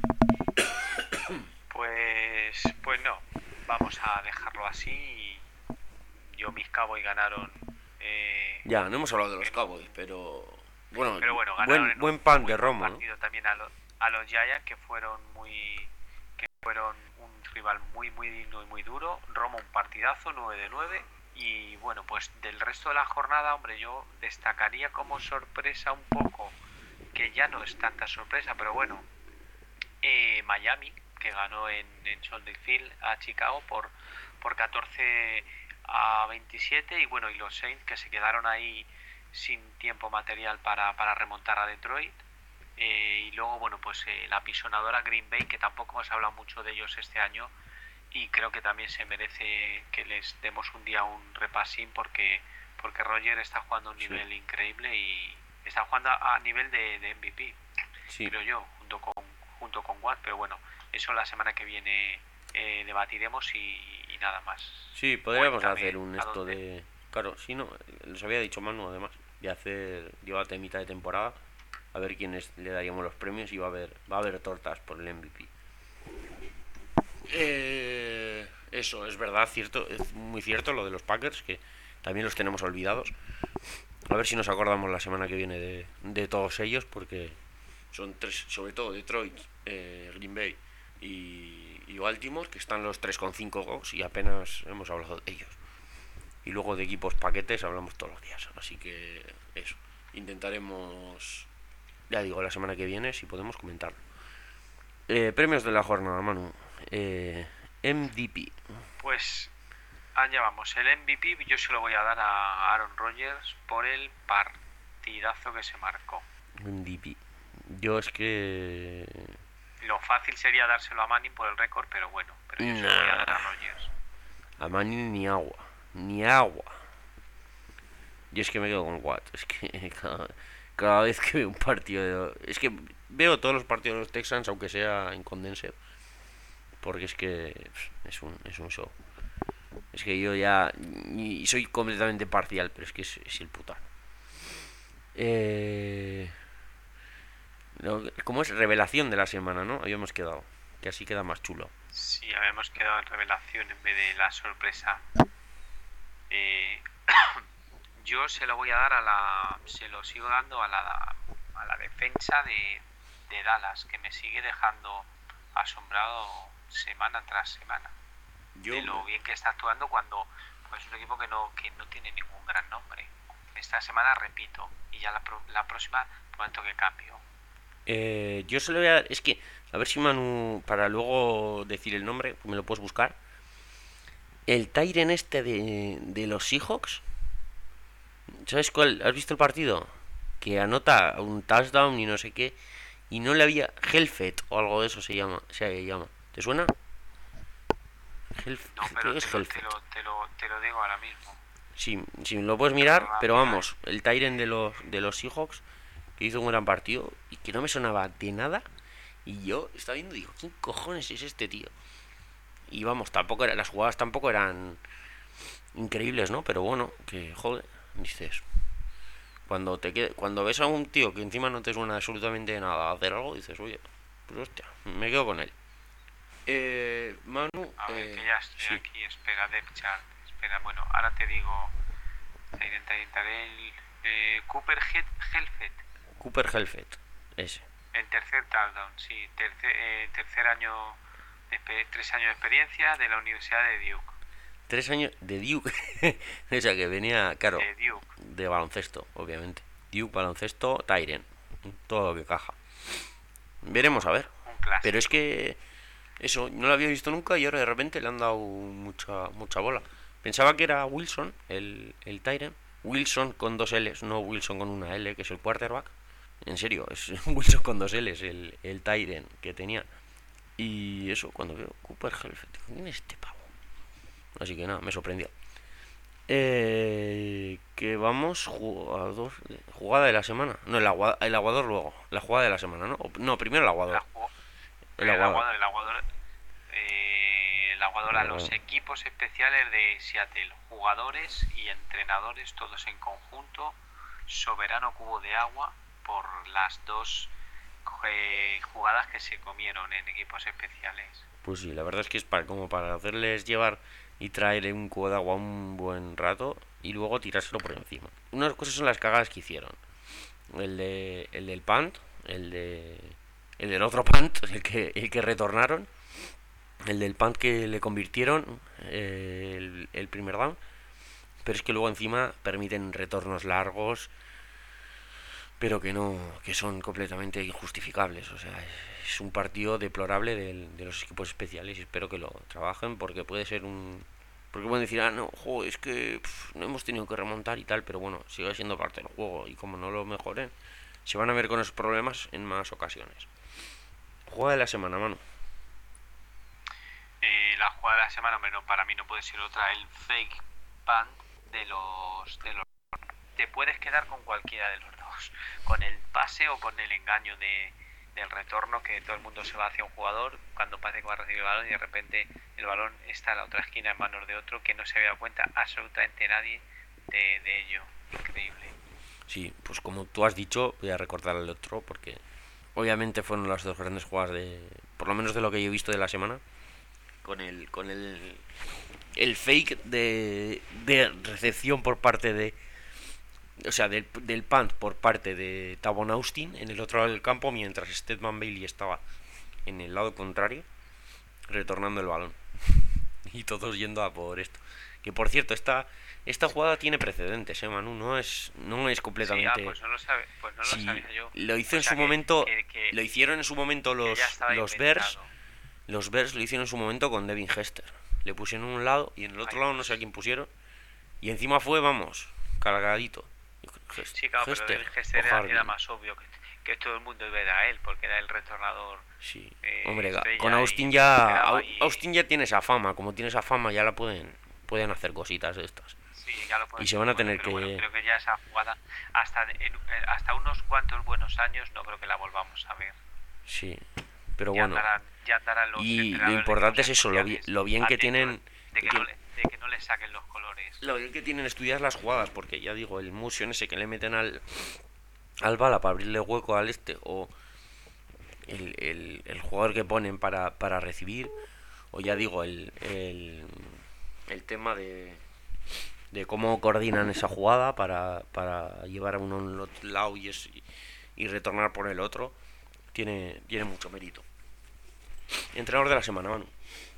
pues, pues no, vamos a dejarlo así. Y yo mis Cowboys ganaron eh, Ya, no hemos hablado de los en Cowboys, un, pero bueno, pero bueno, ganaron buen en un buen pan muy de buen Romo, ¿no? partido también a los a los Giants que fueron muy que fueron un rival muy muy digno y muy duro. Roma un partidazo, nueve de nueve. Y bueno, pues del resto de la jornada, hombre, yo destacaría como sorpresa un poco, que ya no es tanta sorpresa, pero bueno, eh, Miami, que ganó en, en Soldier Field a Chicago por, por catorce a veintisiete. Y bueno, y los Saints que se quedaron ahí sin tiempo material para, para remontar a Detroit. Eh, y luego, bueno, pues eh, la pisonadora Green Bay, que tampoco hemos hablado mucho de ellos este año, y creo que también se merece que les demos un día un repasín porque, porque Roger está jugando a un Sí, nivel increíble y está jugando a nivel de, de M V P, sí, creo yo, junto con, junto con Watt, pero bueno, eso la semana que viene eh, debatiremos y, y nada más. sí, podríamos hacer Cuéntame un a esto dónde. de... Claro, sí, no, les había dicho Manu además, de hacer, yo a mitad de temporada, a ver quiénes le daríamos los premios y va a haber, va a haber tortas por el M V P. Eh, eso, es verdad, cierto, es muy cierto lo de los Packers, que también los tenemos olvidados. A ver si nos acordamos la semana que viene de, de todos ellos, porque son tres, sobre todo Detroit, eh, Green Bay y, y Baltimore, que están los tres con cinco gols y apenas hemos hablado de ellos. Y luego de equipos paquetes hablamos todos los días, así que eso, intentaremos, ya digo, la semana que viene si podemos comentarlo. Eh, premios de la jornada, Manu. Eh, M V P. Pues allá vamos, el M V P yo se lo voy a dar a Aaron Rodgers por el partidazo que se marcó. M V P. Yo es que... Lo fácil sería dárselo a Manning por el récord, pero bueno, pero yo se lo voy a dar Nah, a Rodgers. a Mani ni agua. Ni agua. Yo es que me quedo con Watt. Es que cada, cada vez que veo un partido de... Es que veo todos los partidos de los Texans, aunque sea en Condensed. Porque es que es un, es un show. Es que yo ya... Y soy completamente parcial, pero es que es, es el putar. Eh... ¿Cómo es? Revelación de la semana, ¿no? Habíamos quedado. Que así queda más chulo. Sí, habíamos quedado en revelación en vez de la sorpresa. Eh, yo se lo voy a dar a la... Se lo sigo dando a la, a la defensa de, de Dallas, que me sigue dejando asombrado semana tras semana. Yo... De lo bien que está actuando cuando pues, es un equipo que no, que no tiene ningún gran nombre. Esta semana repito, y ya la, pro, la próxima momento que cambio. Eh, yo se lo voy a dar... Es que, a ver si Manu, para luego decir el nombre, me lo puedes buscar. el Tyren este de, de los Seahawks, ¿sabes cuál? ¿Has visto el partido? Que anota un touchdown y no sé qué, y no le había Helfet o algo de eso se llama, se llama. ¿Te suena? Helf, No, creo pero que te es lo, te Helfet. lo, te lo, te lo digo ahora mismo. Sí, sí, lo puedes Pero mirar, pero rápida, ¿eh? vamos, el Tyren de los de los Seahawks que hizo un gran partido y que no me sonaba de nada. Y yo estaba viendo y digo, ¿quién cojones es este tío? Y vamos, tampoco era, las jugadas tampoco eran increíbles, ¿no? Pero bueno, que joder, dices, cuando te quede, cuando ves a un tío que encima no te suena absolutamente de nada a hacer algo, dices, oye, pues hostia, me quedo con él. Eh, Manu, A ver, que eh, ya estoy sí, aquí, espera, Depth Chart. Espera, bueno, ahora te digo. Tyren, Tyren, Tyren, eh, Cooper Helfet. Cooper Helfet, ese. El tercer touchdown, sí. Tercer, eh, tercer año, de, tres años de experiencia de la Universidad de Duke. Tres años de Duke, o sea que venía, claro, De Duke. de baloncesto, obviamente. Duke, baloncesto, Tyren, todo lo que caja. Veremos a ver. Un Pero es clásico. que eso, no lo había visto nunca y ahora de repente le han dado mucha mucha bola. Pensaba que era Wilson, el, el Tyrant. Wilson con dos L's, no Wilson con una L, que es el quarterback. En serio, es Wilson con dos L's, el, el Tyrant que tenía. Y eso, cuando veo Cooper Helfet, ¿quién es este pavo? Así que nada, me sorprendió. Eh, que vamos, jugador, jugada de la semana. No, el, agua, el aguador luego. La jugada de la semana, ¿no? No, primero el La aguador. jugó El el aguador. aguador, el aguador, eh, el aguador El a los aguador. equipos especiales de Seattle. Jugadores y entrenadores todos en conjunto. Soberano cubo de agua por las dos eh, jugadas que se comieron en equipos especiales. Pues sí, la verdad es que es para, como para hacerles llevar y traer un cubo de agua un buen rato y luego tirárselo por encima. Unas cosas son las cagadas que hicieron. El de el del punt, el de el del otro punt, el que el que retornaron, el del punt que le convirtieron eh, el, el primer down, pero es que luego encima permiten retornos largos, pero que no, que son completamente injustificables. O sea, es un partido deplorable del, de los equipos especiales y espero que lo trabajen porque puede ser un... Porque pueden decir, ah, no, jo, es que pff, no hemos tenido que remontar y tal, pero bueno, sigue siendo parte del juego y como no lo mejoren, se van a ver con esos problemas en más ocasiones. Jugada de la semana, mano. Eh, la jugada de la semana, bueno, para mí no puede ser otra, el fake punt de los, de los... Te puedes quedar con cualquiera de los dos, con el pase o con el engaño de, del retorno, que todo el mundo se va hacia un jugador cuando parece que va a recibir el balón y de repente el balón está en la otra esquina en manos de otro que no se había dado cuenta absolutamente nadie de, de ello. Increíble. Sí, pues como tú has dicho, voy a recordar el otro porque obviamente fueron las dos grandes jugadas de, por lo menos de lo que yo he visto de la semana, con el, con el, el fake de, de recepción por parte de, o sea, del, del punt por parte de Tavon Austin en el otro lado del campo, mientras Stedman Bailey estaba en el lado contrario, retornando el balón. Y todos yendo a por esto. Que por cierto, esta, esta jugada tiene precedentes, ¿eh, Manu? No es, no es Sí, ah, completamente... pues no lo, sabe, pues no lo Sí, sabía yo. lo hizo O en sea su que, momento, que, que, lo hicieron en su momento que los, ya estaba los Bears. inventado. Los Bears lo hicieron en su momento con Devin Hester. Le pusieron un lado y en el otro Ay, lado no pues. sé a quién pusieron. Y encima fue, vamos, cargadito. Sí, claro, pero Hester el o Hester era, Harvey. era más obvio que, que todo el mundo iba a ir a él, porque era el retornador Sí, eh, hombre, estrella con Austin y ya quedaba Au- ahí. Austin ya tiene esa fama, como tiene esa fama ya la pueden pueden hacer cositas de estas. Sí, ya lo pueden Y se ser van a bueno, tener pero que bueno, creo que ya esa jugada hasta en, hasta unos cuantos buenos años no creo que la volvamos a ver. sí, pero Ya bueno. andarán, ya andarán los Y lo entrenadores de importante es equipos eso, lo, bi- especiales lo bien que atentos tienen de que, que- no le, de que no le saquen los colores. lo bien que tienen estudiar las jugadas, porque ya digo, el motion ese que le meten al al bala para abrirle hueco al este o el, el, el jugador que ponen para, para recibir o ya digo el, el, el tema de, de cómo coordinan esa jugada para, para llevar a uno a un lado y, es, y retornar por el otro tiene, tiene mucho mérito. Entrenador de la semana, Manu.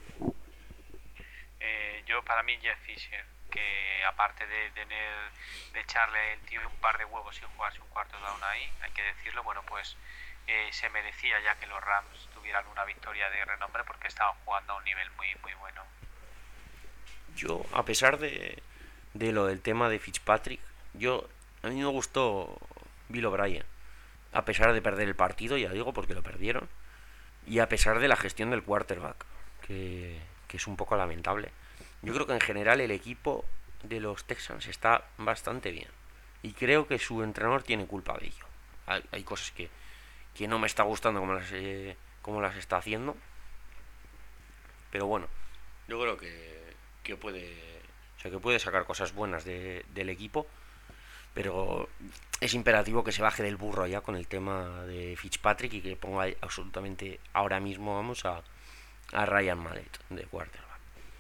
Eh, yo para mí Jeff Fisher, que aparte de tener de echarle el tío un par de huevos y jugarse un cuarto down ahí, hay que decirlo, bueno pues eh, se merecía ya que los Rams tuvieran una victoria de renombre porque estaban jugando a un nivel muy muy bueno. Yo, a pesar de, de lo del tema de Fitzpatrick, yo a mí me gustó Bill O'Brien. A pesar de perder el partido, ya digo, porque lo perdieron. Y a pesar de la gestión del quarterback, que, que es un poco lamentable. Yo creo que en general el equipo de los Texans está bastante bien. Y creo que su entrenador tiene culpa de ello. Hay, hay cosas que, que no me está gustando como las, eh, como las está haciendo. Pero bueno, yo creo que, que puede, o sea, que puede sacar cosas buenas de, del equipo. Pero es imperativo que se baje del burro ya con el tema de Fitzpatrick y que ponga absolutamente ahora mismo, vamos, a, a Ryan Mallett de quarterback.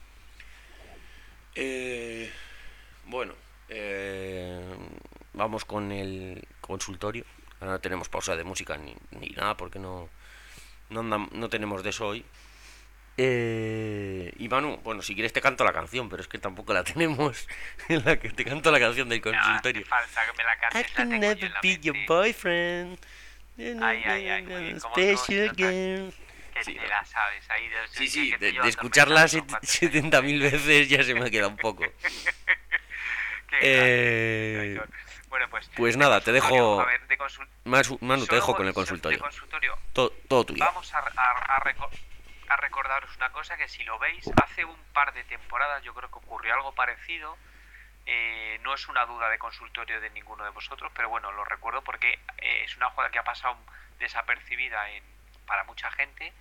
Eh, bueno, eh, vamos con el consultorio. Ahora no tenemos pausa de música ni, ni nada porque no, no, andam, no tenemos de eso hoy. Eh, y Manu, bueno, si quieres te canto la canción, pero es que tampoco la tenemos. En la que te canto la canción del consultorio. No, falta que me la cantes, I can never be your boyfriend. Ay, ay, ay, muy bien. Special girl. Que Sí, te la sabes ahí. De, sí, sí, de, de de escucharla setenta mil veces ya se me ha quedado un poco. eh, bueno, pues, pues nada, te dejo. A ver, de consul... Manu, Manu te dejo con el consultorio. De consultorio. Todo, todo tuyo. Vamos a, a, a, recor a recordaros una cosa que si lo veis, hace un par de temporadas yo creo que ocurrió algo parecido. Eh, no es una duda de consultorio de ninguno de vosotros, pero bueno, lo recuerdo porque eh, es una jugada que ha pasado desapercibida en, para mucha gente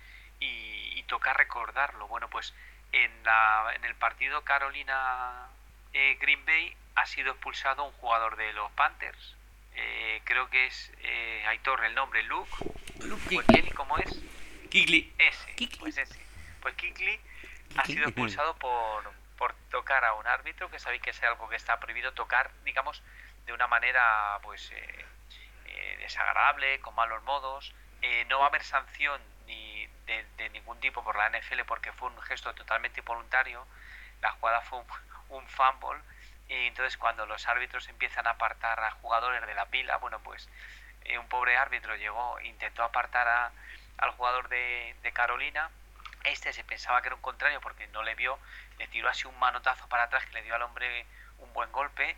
y, y toca recordarlo. Bueno, pues en, la, en el partido Carolina eh, Green Bay ha sido expulsado un jugador de los Panthers. Eh, creo que es eh, Aitor el nombre, Luke. Luke pues Kelly, ¿cómo es? Kikli. Ese, Kikli. pues ese. Pues Kikli ha sido expulsado por, por tocar a un árbitro, que sabéis que es algo que está prohibido tocar, digamos, de una manera pues eh, eh, desagradable, con malos modos. Eh, no va a haber sanción ni de, de ningún tipo por la N F L porque fue un gesto totalmente voluntario. La jugada fue un, un fumble. Y entonces cuando los árbitros empiezan a apartar a jugadores de la pila, bueno, pues eh, un pobre árbitro llegó, intentó apartar a, al jugador de, de Carolina. Este se pensaba que era un contrario porque no le vio, le tiró así un manotazo para atrás que le dio al hombre un buen golpe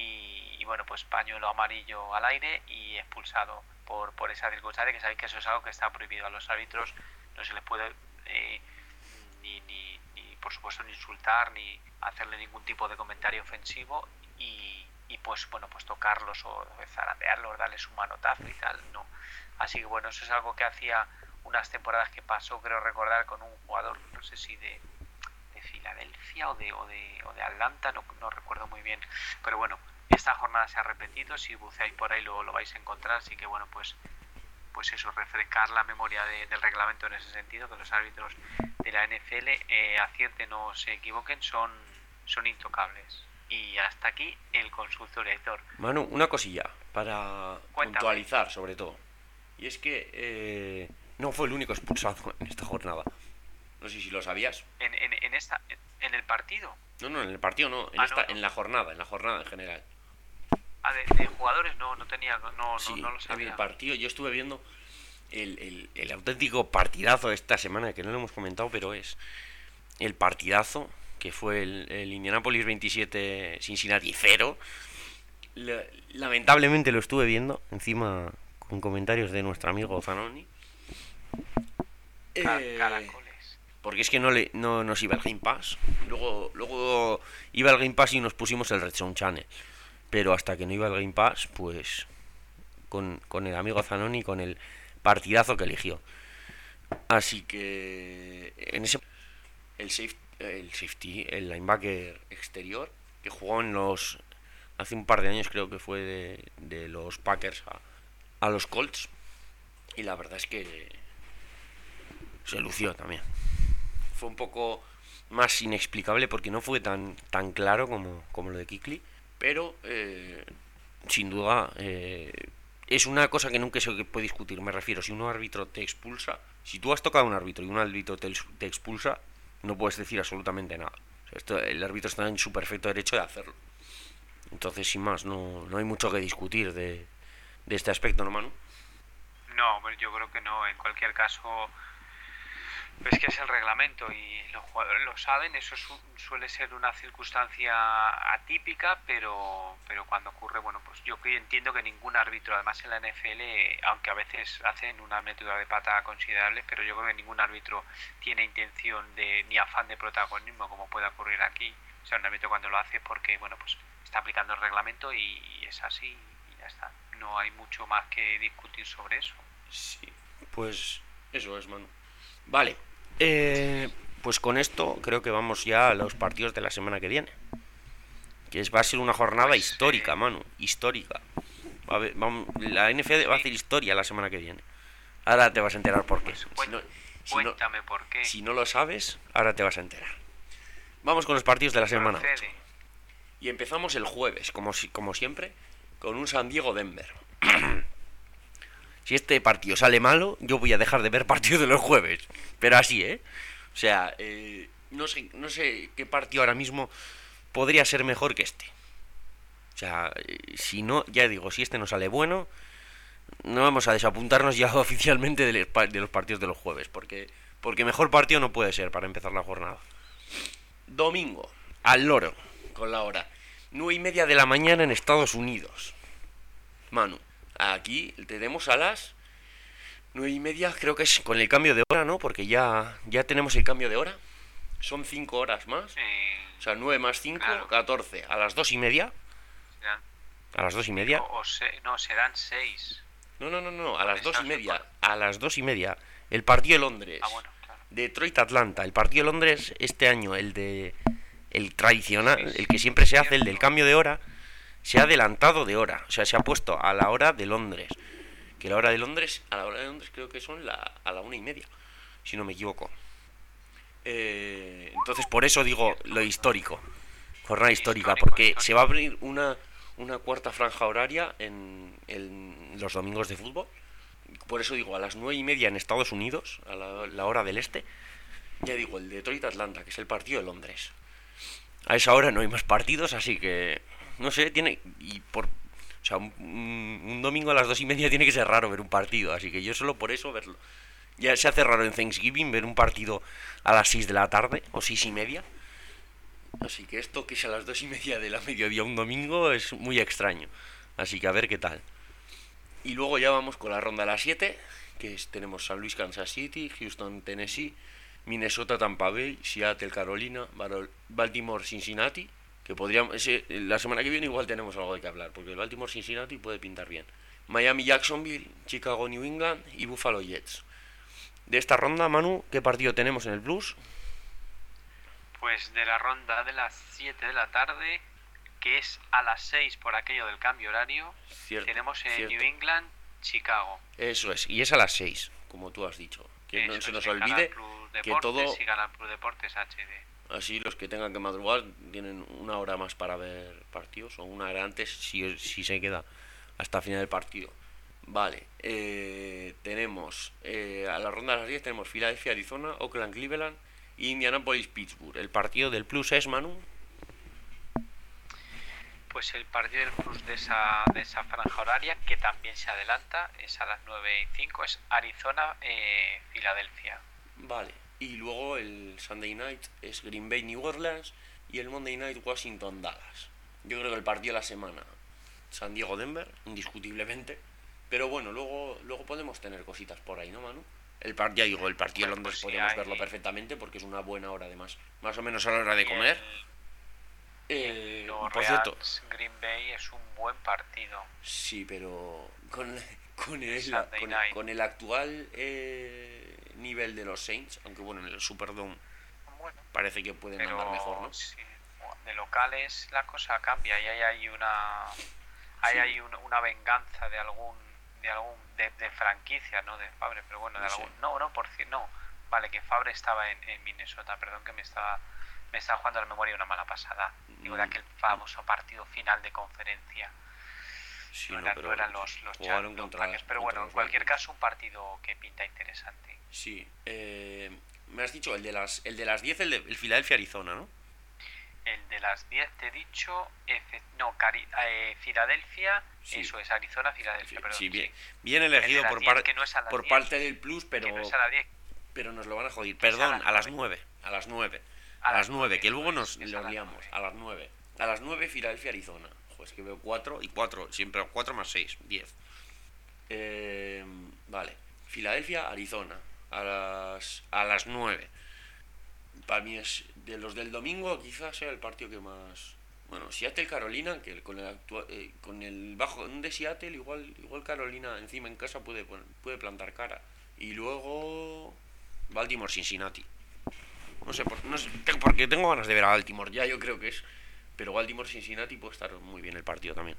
y, y bueno, pues pañuelo amarillo al aire y expulsado por, por esa circunstancia, que sabéis que eso es algo que está prohibido a los árbitros, no se les puede eh, ni, ni, ni por supuesto ni insultar ni hacerle ningún tipo de comentario ofensivo y, y pues bueno, pues tocarlos o zarandearlos, darles un manotazo y tal, no. Así que bueno, eso es algo que hacía unas temporadas que pasó, creo recordar, con un jugador, no sé si de, de Filadelfia o de, o de, o de Atlanta, no, no recuerdo muy bien, pero bueno, esta jornada se ha repetido, si buceáis por ahí lo, lo vais a encontrar, así que bueno, pues pues eso, refrescar la memoria de, del reglamento en ese sentido, que los árbitros de la N F L, eh, acierten o se equivoquen, son, son intocables. Y hasta aquí el consultorio, Héctor. Manu, una cosilla para Cuéntame. Puntualizar sobre todo. Y es que eh, no fue el único expulsado en esta jornada. No sé si lo sabías. ¿En, en, en, esta, en, en el partido? No, no, en el partido no, en, ah, esta, no, no. en la jornada, en la jornada en general. Ah, de, de jugadores no, no tenía, no, Sí, no, no lo sabía. en el partido yo estuve viendo el, el, el auténtico partidazo de esta semana, que no lo hemos comentado, pero es el partidazo que fue el, el Indianapolis veintisiete Cincinnati cero. La, lamentablemente lo estuve viendo encima con comentarios de nuestro amigo Zanoni. Car Eh, caracoles. porque es que no, le, no nos iba el Game Pass. Luego, luego iba el Game Pass y nos pusimos el Red Zone Channel. Pero hasta que no iba el Game Pass, pues con, con el amigo Zanoni, con el partidazo que eligió. Así que en ese el safety, el safety, el linebacker exterior que jugó en los hace un par de años, creo que fue de, de los Packers a, a los Colts, y la verdad es que se lució también. Fue un poco más inexplicable porque no fue tan tan claro como, como lo de Kikli, pero eh, sin duda eh, es una cosa que nunca se puede discutir. Me refiero, si un árbitro te expulsa, si tú has tocado a un árbitro y un árbitro te, te expulsa, no puedes decir absolutamente nada. O sea, esto, el árbitro está en su perfecto derecho de hacerlo. Entonces, sin más, no, no hay mucho que discutir de, de este aspecto, ¿no, Manu? No, yo creo que no. En cualquier caso, Es que es el reglamento y los jugadores lo saben, eso su- suele ser una circunstancia atípica, pero, pero cuando ocurre, bueno, pues yo que entiendo que ningún árbitro, además en la N F L, aunque a veces hacen una metida de pata considerable, pero yo creo que ningún árbitro tiene intención de ni afán de protagonismo como puede ocurrir aquí. O sea, un árbitro cuando lo hace es porque, bueno, pues está aplicando el reglamento y, y es así y ya está. No hay mucho más que discutir sobre eso. Sí, pues eso es, mano. Vale, eh, pues con esto creo que vamos ya a los partidos de la semana que viene. Que es, va a ser una jornada Pues histórica, eh, mano. Histórica. Va a ver, vamos- la N F L va a sí, hacer historia la semana que viene. Ahora te vas a enterar por qué. pues Si cuen- no, si no, cuéntame por qué. si no lo sabes, ahora te vas a enterar. Vamos con los partidos de la semana ocho. Procede. Y empezamos el jueves, como, si- como siempre, con un San Diego-Denver. Si este partido sale malo, yo voy a dejar de ver partidos de los jueves. Pero así, ¿eh? O sea, eh, no sé, no sé qué partido ahora mismo podría ser mejor que este. O sea, eh, si no, ya digo, si este no sale bueno, no vamos a desapuntarnos ya oficialmente de, de los partidos de los jueves. Porque, porque mejor partido no puede ser para empezar la jornada. Domingo, al loro, con la hora. Nueve y media de la mañana en Estados Unidos. Manu, aquí tenemos a las nueve y media, creo que es con el cambio de hora, ¿no? Porque ya, ya tenemos el cambio de hora. Son cinco horas más. Eh, O sea, nueve más cinco, claro. catorce. A las dos y media. serán- A las dos y media. o, o se- no, serán seis. No, no, no, no. A Con las dos y esas media. por- A las dos y media. El partido de Londres. Ah, bueno, claro. Detroit-Atlanta. El partido de Londres este año, el de... El tradicional, Sí, sí, el que siempre se hace, el cierto. del cambio de hora, se ha adelantado de hora. O sea, se ha puesto a la hora de Londres. Que la hora de Londres, a la hora de Londres creo que son la, a la una y media, si no me equivoco. Eh, entonces por eso digo lo histórico, jornada histórica, Histórico, porque histórico. se va a abrir una, una cuarta franja horaria en, en los domingos de fútbol. Por eso digo, a las nueve y media en Estados Unidos, a la, la hora del este, ya digo, el Detroit-Atlanta, que es el partido de Londres. A esa hora no hay más partidos, así que, no sé, tiene... Y por, o sea, un, un domingo a las dos y media tiene que ser raro ver un partido, así que yo solo por eso verlo. Ya se hace raro en Thanksgiving ver un partido a las seis de la tarde, o seis y media. Así que esto que es a las dos y media de la mediodía un domingo es muy extraño. Así que a ver qué tal. Y luego ya vamos con la ronda a las siete, que es, tenemos San Luis, Kansas City, Houston, Tennessee, Minnesota, Tampa Bay, Seattle, Carolina, Baltimore, Cincinnati, que podríamos, ese, la semana que viene igual tenemos algo de que hablar, porque el Baltimore, Cincinnati puede pintar bien. Miami, Jacksonville, Chicago, New England y Buffalo Jets. De esta ronda, Manu, ¿qué partido tenemos en el Blues? Pues de la ronda de las siete de la tarde, que es a las seis por aquello del cambio horario, Cierto, tenemos en cierto. New England, Chicago. Eso es, y es a las seis, como tú has dicho. Que no Eso se es, nos en olvide Canal Plus que Deportes todo... y Canal Plus Deportes H D. Así los que tengan que madrugar tienen una hora más para ver partidos, o una hora antes si, si se queda hasta final del partido. Vale, eh, tenemos eh, a la ronda de las diez tenemos Filadelfia, Arizona, Oakland, Cleveland y Indianapolis, Pittsburgh. El partido del Plus es, Manu. Pues el partido del Plus de esa, de esa franja horaria, que también se adelanta, es a las nueve y cinco, es Arizona, eh, Filadelfia. Vale, y luego el Sunday Night es Green Bay, New Orleans y el Monday Night Washington, Dallas. Yo creo que el partido de la semana, San Diego, Denver, indiscutiblemente. Pero bueno, luego luego podemos tener cositas por ahí, ¿no, Manu? El par, ya digo, el partido de Bueno, Londres pues sí, podríamos hay- verlo perfectamente porque es una buena hora además. Más o menos a la hora de Y comer. el- Eh, New por cierto, Orleans, Green Bay es un buen partido. sí, pero con, con, el, Sunday con, night. con el actual eh, nivel de los Saints, aunque bueno, en el Superdome Bueno, parece que pueden pero andar mejor, ¿no? sí, de locales la cosa cambia y ahí hay una ahí Sí. hay un- una venganza de algún de algún de, de franquicia, no de Fabre, pero bueno, de No sé. algún no, no, por cierto, no, vale, que Fabre estaba en, en Minnesota, perdón que me estaba me estaba jugando a la memoria una mala pasada. Digo, de Mm. aquel famoso partido final de conferencia. Sí, no, no, eran, pero no eran los, los, jugaron Chan- los contra- Packers, pero contra bueno, en los cualquier Vikings. caso un partido que pinta interesante. Sí, eh, me has dicho el de las el de las diez, el de el Philadelphia Arizona, ¿no? El de las diez te he dicho, efe- no, Cari- eh, Filadelfia, Sí. eso es Arizona, Filadelfia, Sí, perdón. sí, bien, sí. bien El de elegido las por, diez, par- que no es a las por diez, parte del Plus, pero que no es a las diez, Pero nos lo van a joder. Que es Perdón, a a las las nueve. A las nueve. A A las las nueve, que nueve, luego pues, nos que es a los las liamos. nueve. A las nueve. A las nueve, Filadelfia, Arizona. Joder, es que veo cuatro y cuatro. Siempre cuatro más seis, diez. Eh, vale. Filadelfia, Arizona. A las, a las nueve. Para mí es de los del domingo, quizás sea el partido que más. Bueno, Seattle, Carolina, que con el actua- eh, con el bajón de Seattle, igual igual Carolina encima en casa puede pon- puede plantar cara. Y luego Baltimore, Cincinnati. No sé, por, no sé, te- porque tengo ganas de ver a Baltimore, ya yo creo que es. Pero Baltimore, Cincinnati puede estar muy bien el partido también.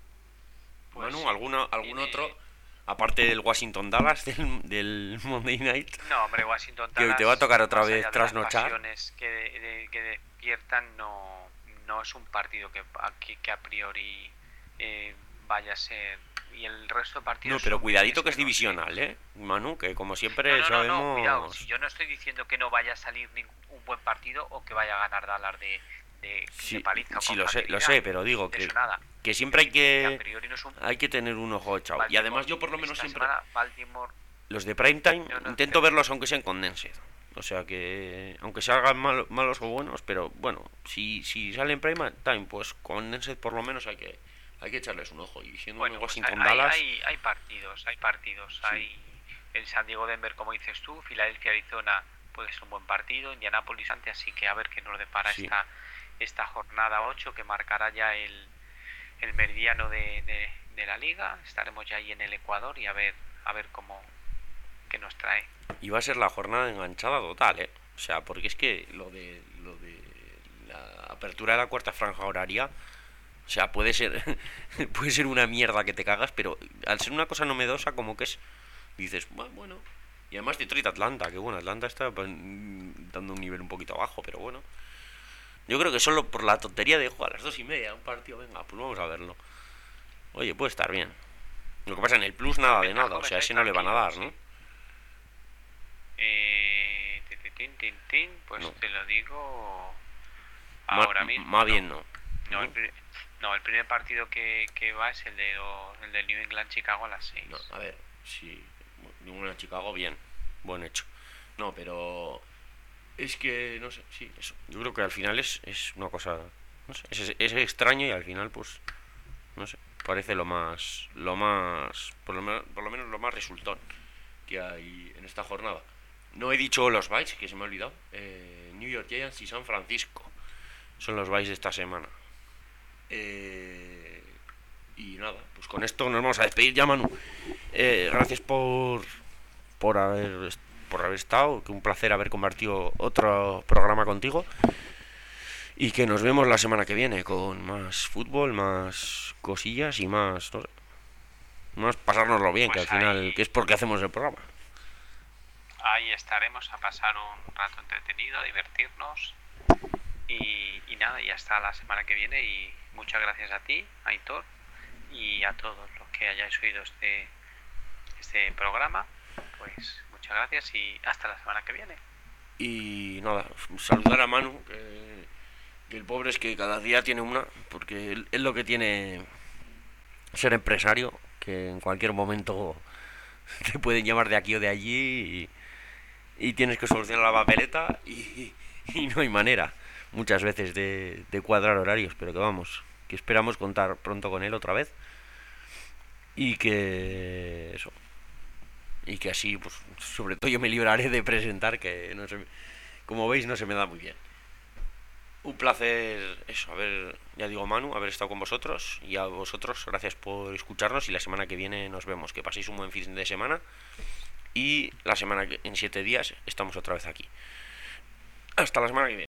Pues Manu, sí. ¿alguna, algún Eh, otro? Aparte del Washington Dallas del, del Monday Night. No, hombre, Washington Que Dallas, te va a tocar otra más vez allá de las trasnochar. pasiones que, de- de- que despiertan, no, no es un partido que, a- que, que a priori eh, vaya a ser. Y el resto de partidos. No, pero son cuidadito que es que no sé. divisional, ¿eh? Manu, que como siempre No, no, no, sabemos. no, cuidado. Si yo no estoy diciendo que no vaya a salir ningún un buen partido o que vaya a ganar Dallas de, de, Sí, de paliza. o sí con lo sé, lo facilidad. sé, pero digo De que, eso nada. que siempre hay Que a que priori no es un hay que tener un ojo echado. Y Baltimore, además yo por lo menos esta siempre semana, Baltimore. los de prime time Yo no intento sé. verlos aunque sean condensed. O sea que aunque salgan mal- malos o buenos, pero bueno, si si salen prime time, pues condensed por lo menos hay que hay que echarles un ojo. Y siendo Bueno, un pues hay, Washington hay, Dallas, hay, hay partidos, hay partidos. Hay el San Diego Denver, como dices tú, Filadelfia Arizona puede ser un buen partido, Indianapolis ante, así que a ver qué nos depara Sí. esta esta jornada ocho que marcará ya el, el meridiano de, de, de la liga. Estaremos ya ahí en el Ecuador y a ver a ver cómo qué nos trae. y va a ser la jornada enganchada total, ¿eh? O sea, porque es que lo de lo de la apertura de la cuarta franja horaria, o sea, puede ser puede ser una mierda que te cagas, pero al ser una cosa novedosa como que es dices, "Bueno, bueno". Y además Detroit Atlanta, que bueno, Atlanta está pues, mm, dando un nivel un poquito bajo, pero bueno. Yo creo que solo por la tontería de jugar a las dos y media un partido, venga, pues vamos a verlo. Oye, puede estar bien. Lo que pasa en el plus nada de nada, o sea, ese no le van a dar, ¿no? Eh, tin, tin, tin, tin, tin, pues No. te lo digo Ma- ahora mismo. Más ¿no? bien no. No, el, pri- no, el primer partido que, que va es el de lo- el del New England Chicago a las seis. No, a ver, si ninguna Chicago, bien, buen hecho. No, pero es que, no sé, sí, eso. Yo creo que al final es, es una cosa, no sé, es, es extraño y al final, pues, no sé, parece lo más, lo más, por lo, menos, por lo menos lo más resultón que hay en esta jornada. No he dicho los bytes, que se me ha olvidado. Eh, New York Giants y San Francisco son los bytes de esta semana. Eh, y nada, pues con esto nos vamos a despedir ya, Manu. Eh, gracias por por haber por haber estado, que un placer haber compartido otro programa contigo. Y que nos vemos la semana que viene con más fútbol, más cosillas y más, no sé, más pasárnoslo bien, Pues que al final, ahí- que es porque hacemos el programa. Ahí estaremos a pasar un rato entretenido, a divertirnos. Y, y nada, y hasta la semana que viene. Y muchas gracias a ti, Aitor, y a todos los que hayáis oído este, este programa. Pues muchas gracias y hasta la semana que viene. Y nada, saludar a Manu, que, que el pobre es que cada día tiene una, porque él- es lo que tiene ser empresario, que en cualquier momento te pueden llamar de aquí o de allí y, y tienes que solucionar la papeleta y, y no hay manera muchas veces de, de cuadrar horarios, pero que vamos, que esperamos contar pronto con él otra vez y que eso, y que así, pues sobre todo yo me libraré de presentar, que no sé, como veis no se me da muy bien. Un placer eso, haber, ya digo, Manu, haber estado con vosotros, y a vosotros gracias por escucharnos, y la semana que viene nos vemos. Que paséis un buen fin de semana y la semana que en siete días estamos otra vez aquí. Hasta la semana que viene.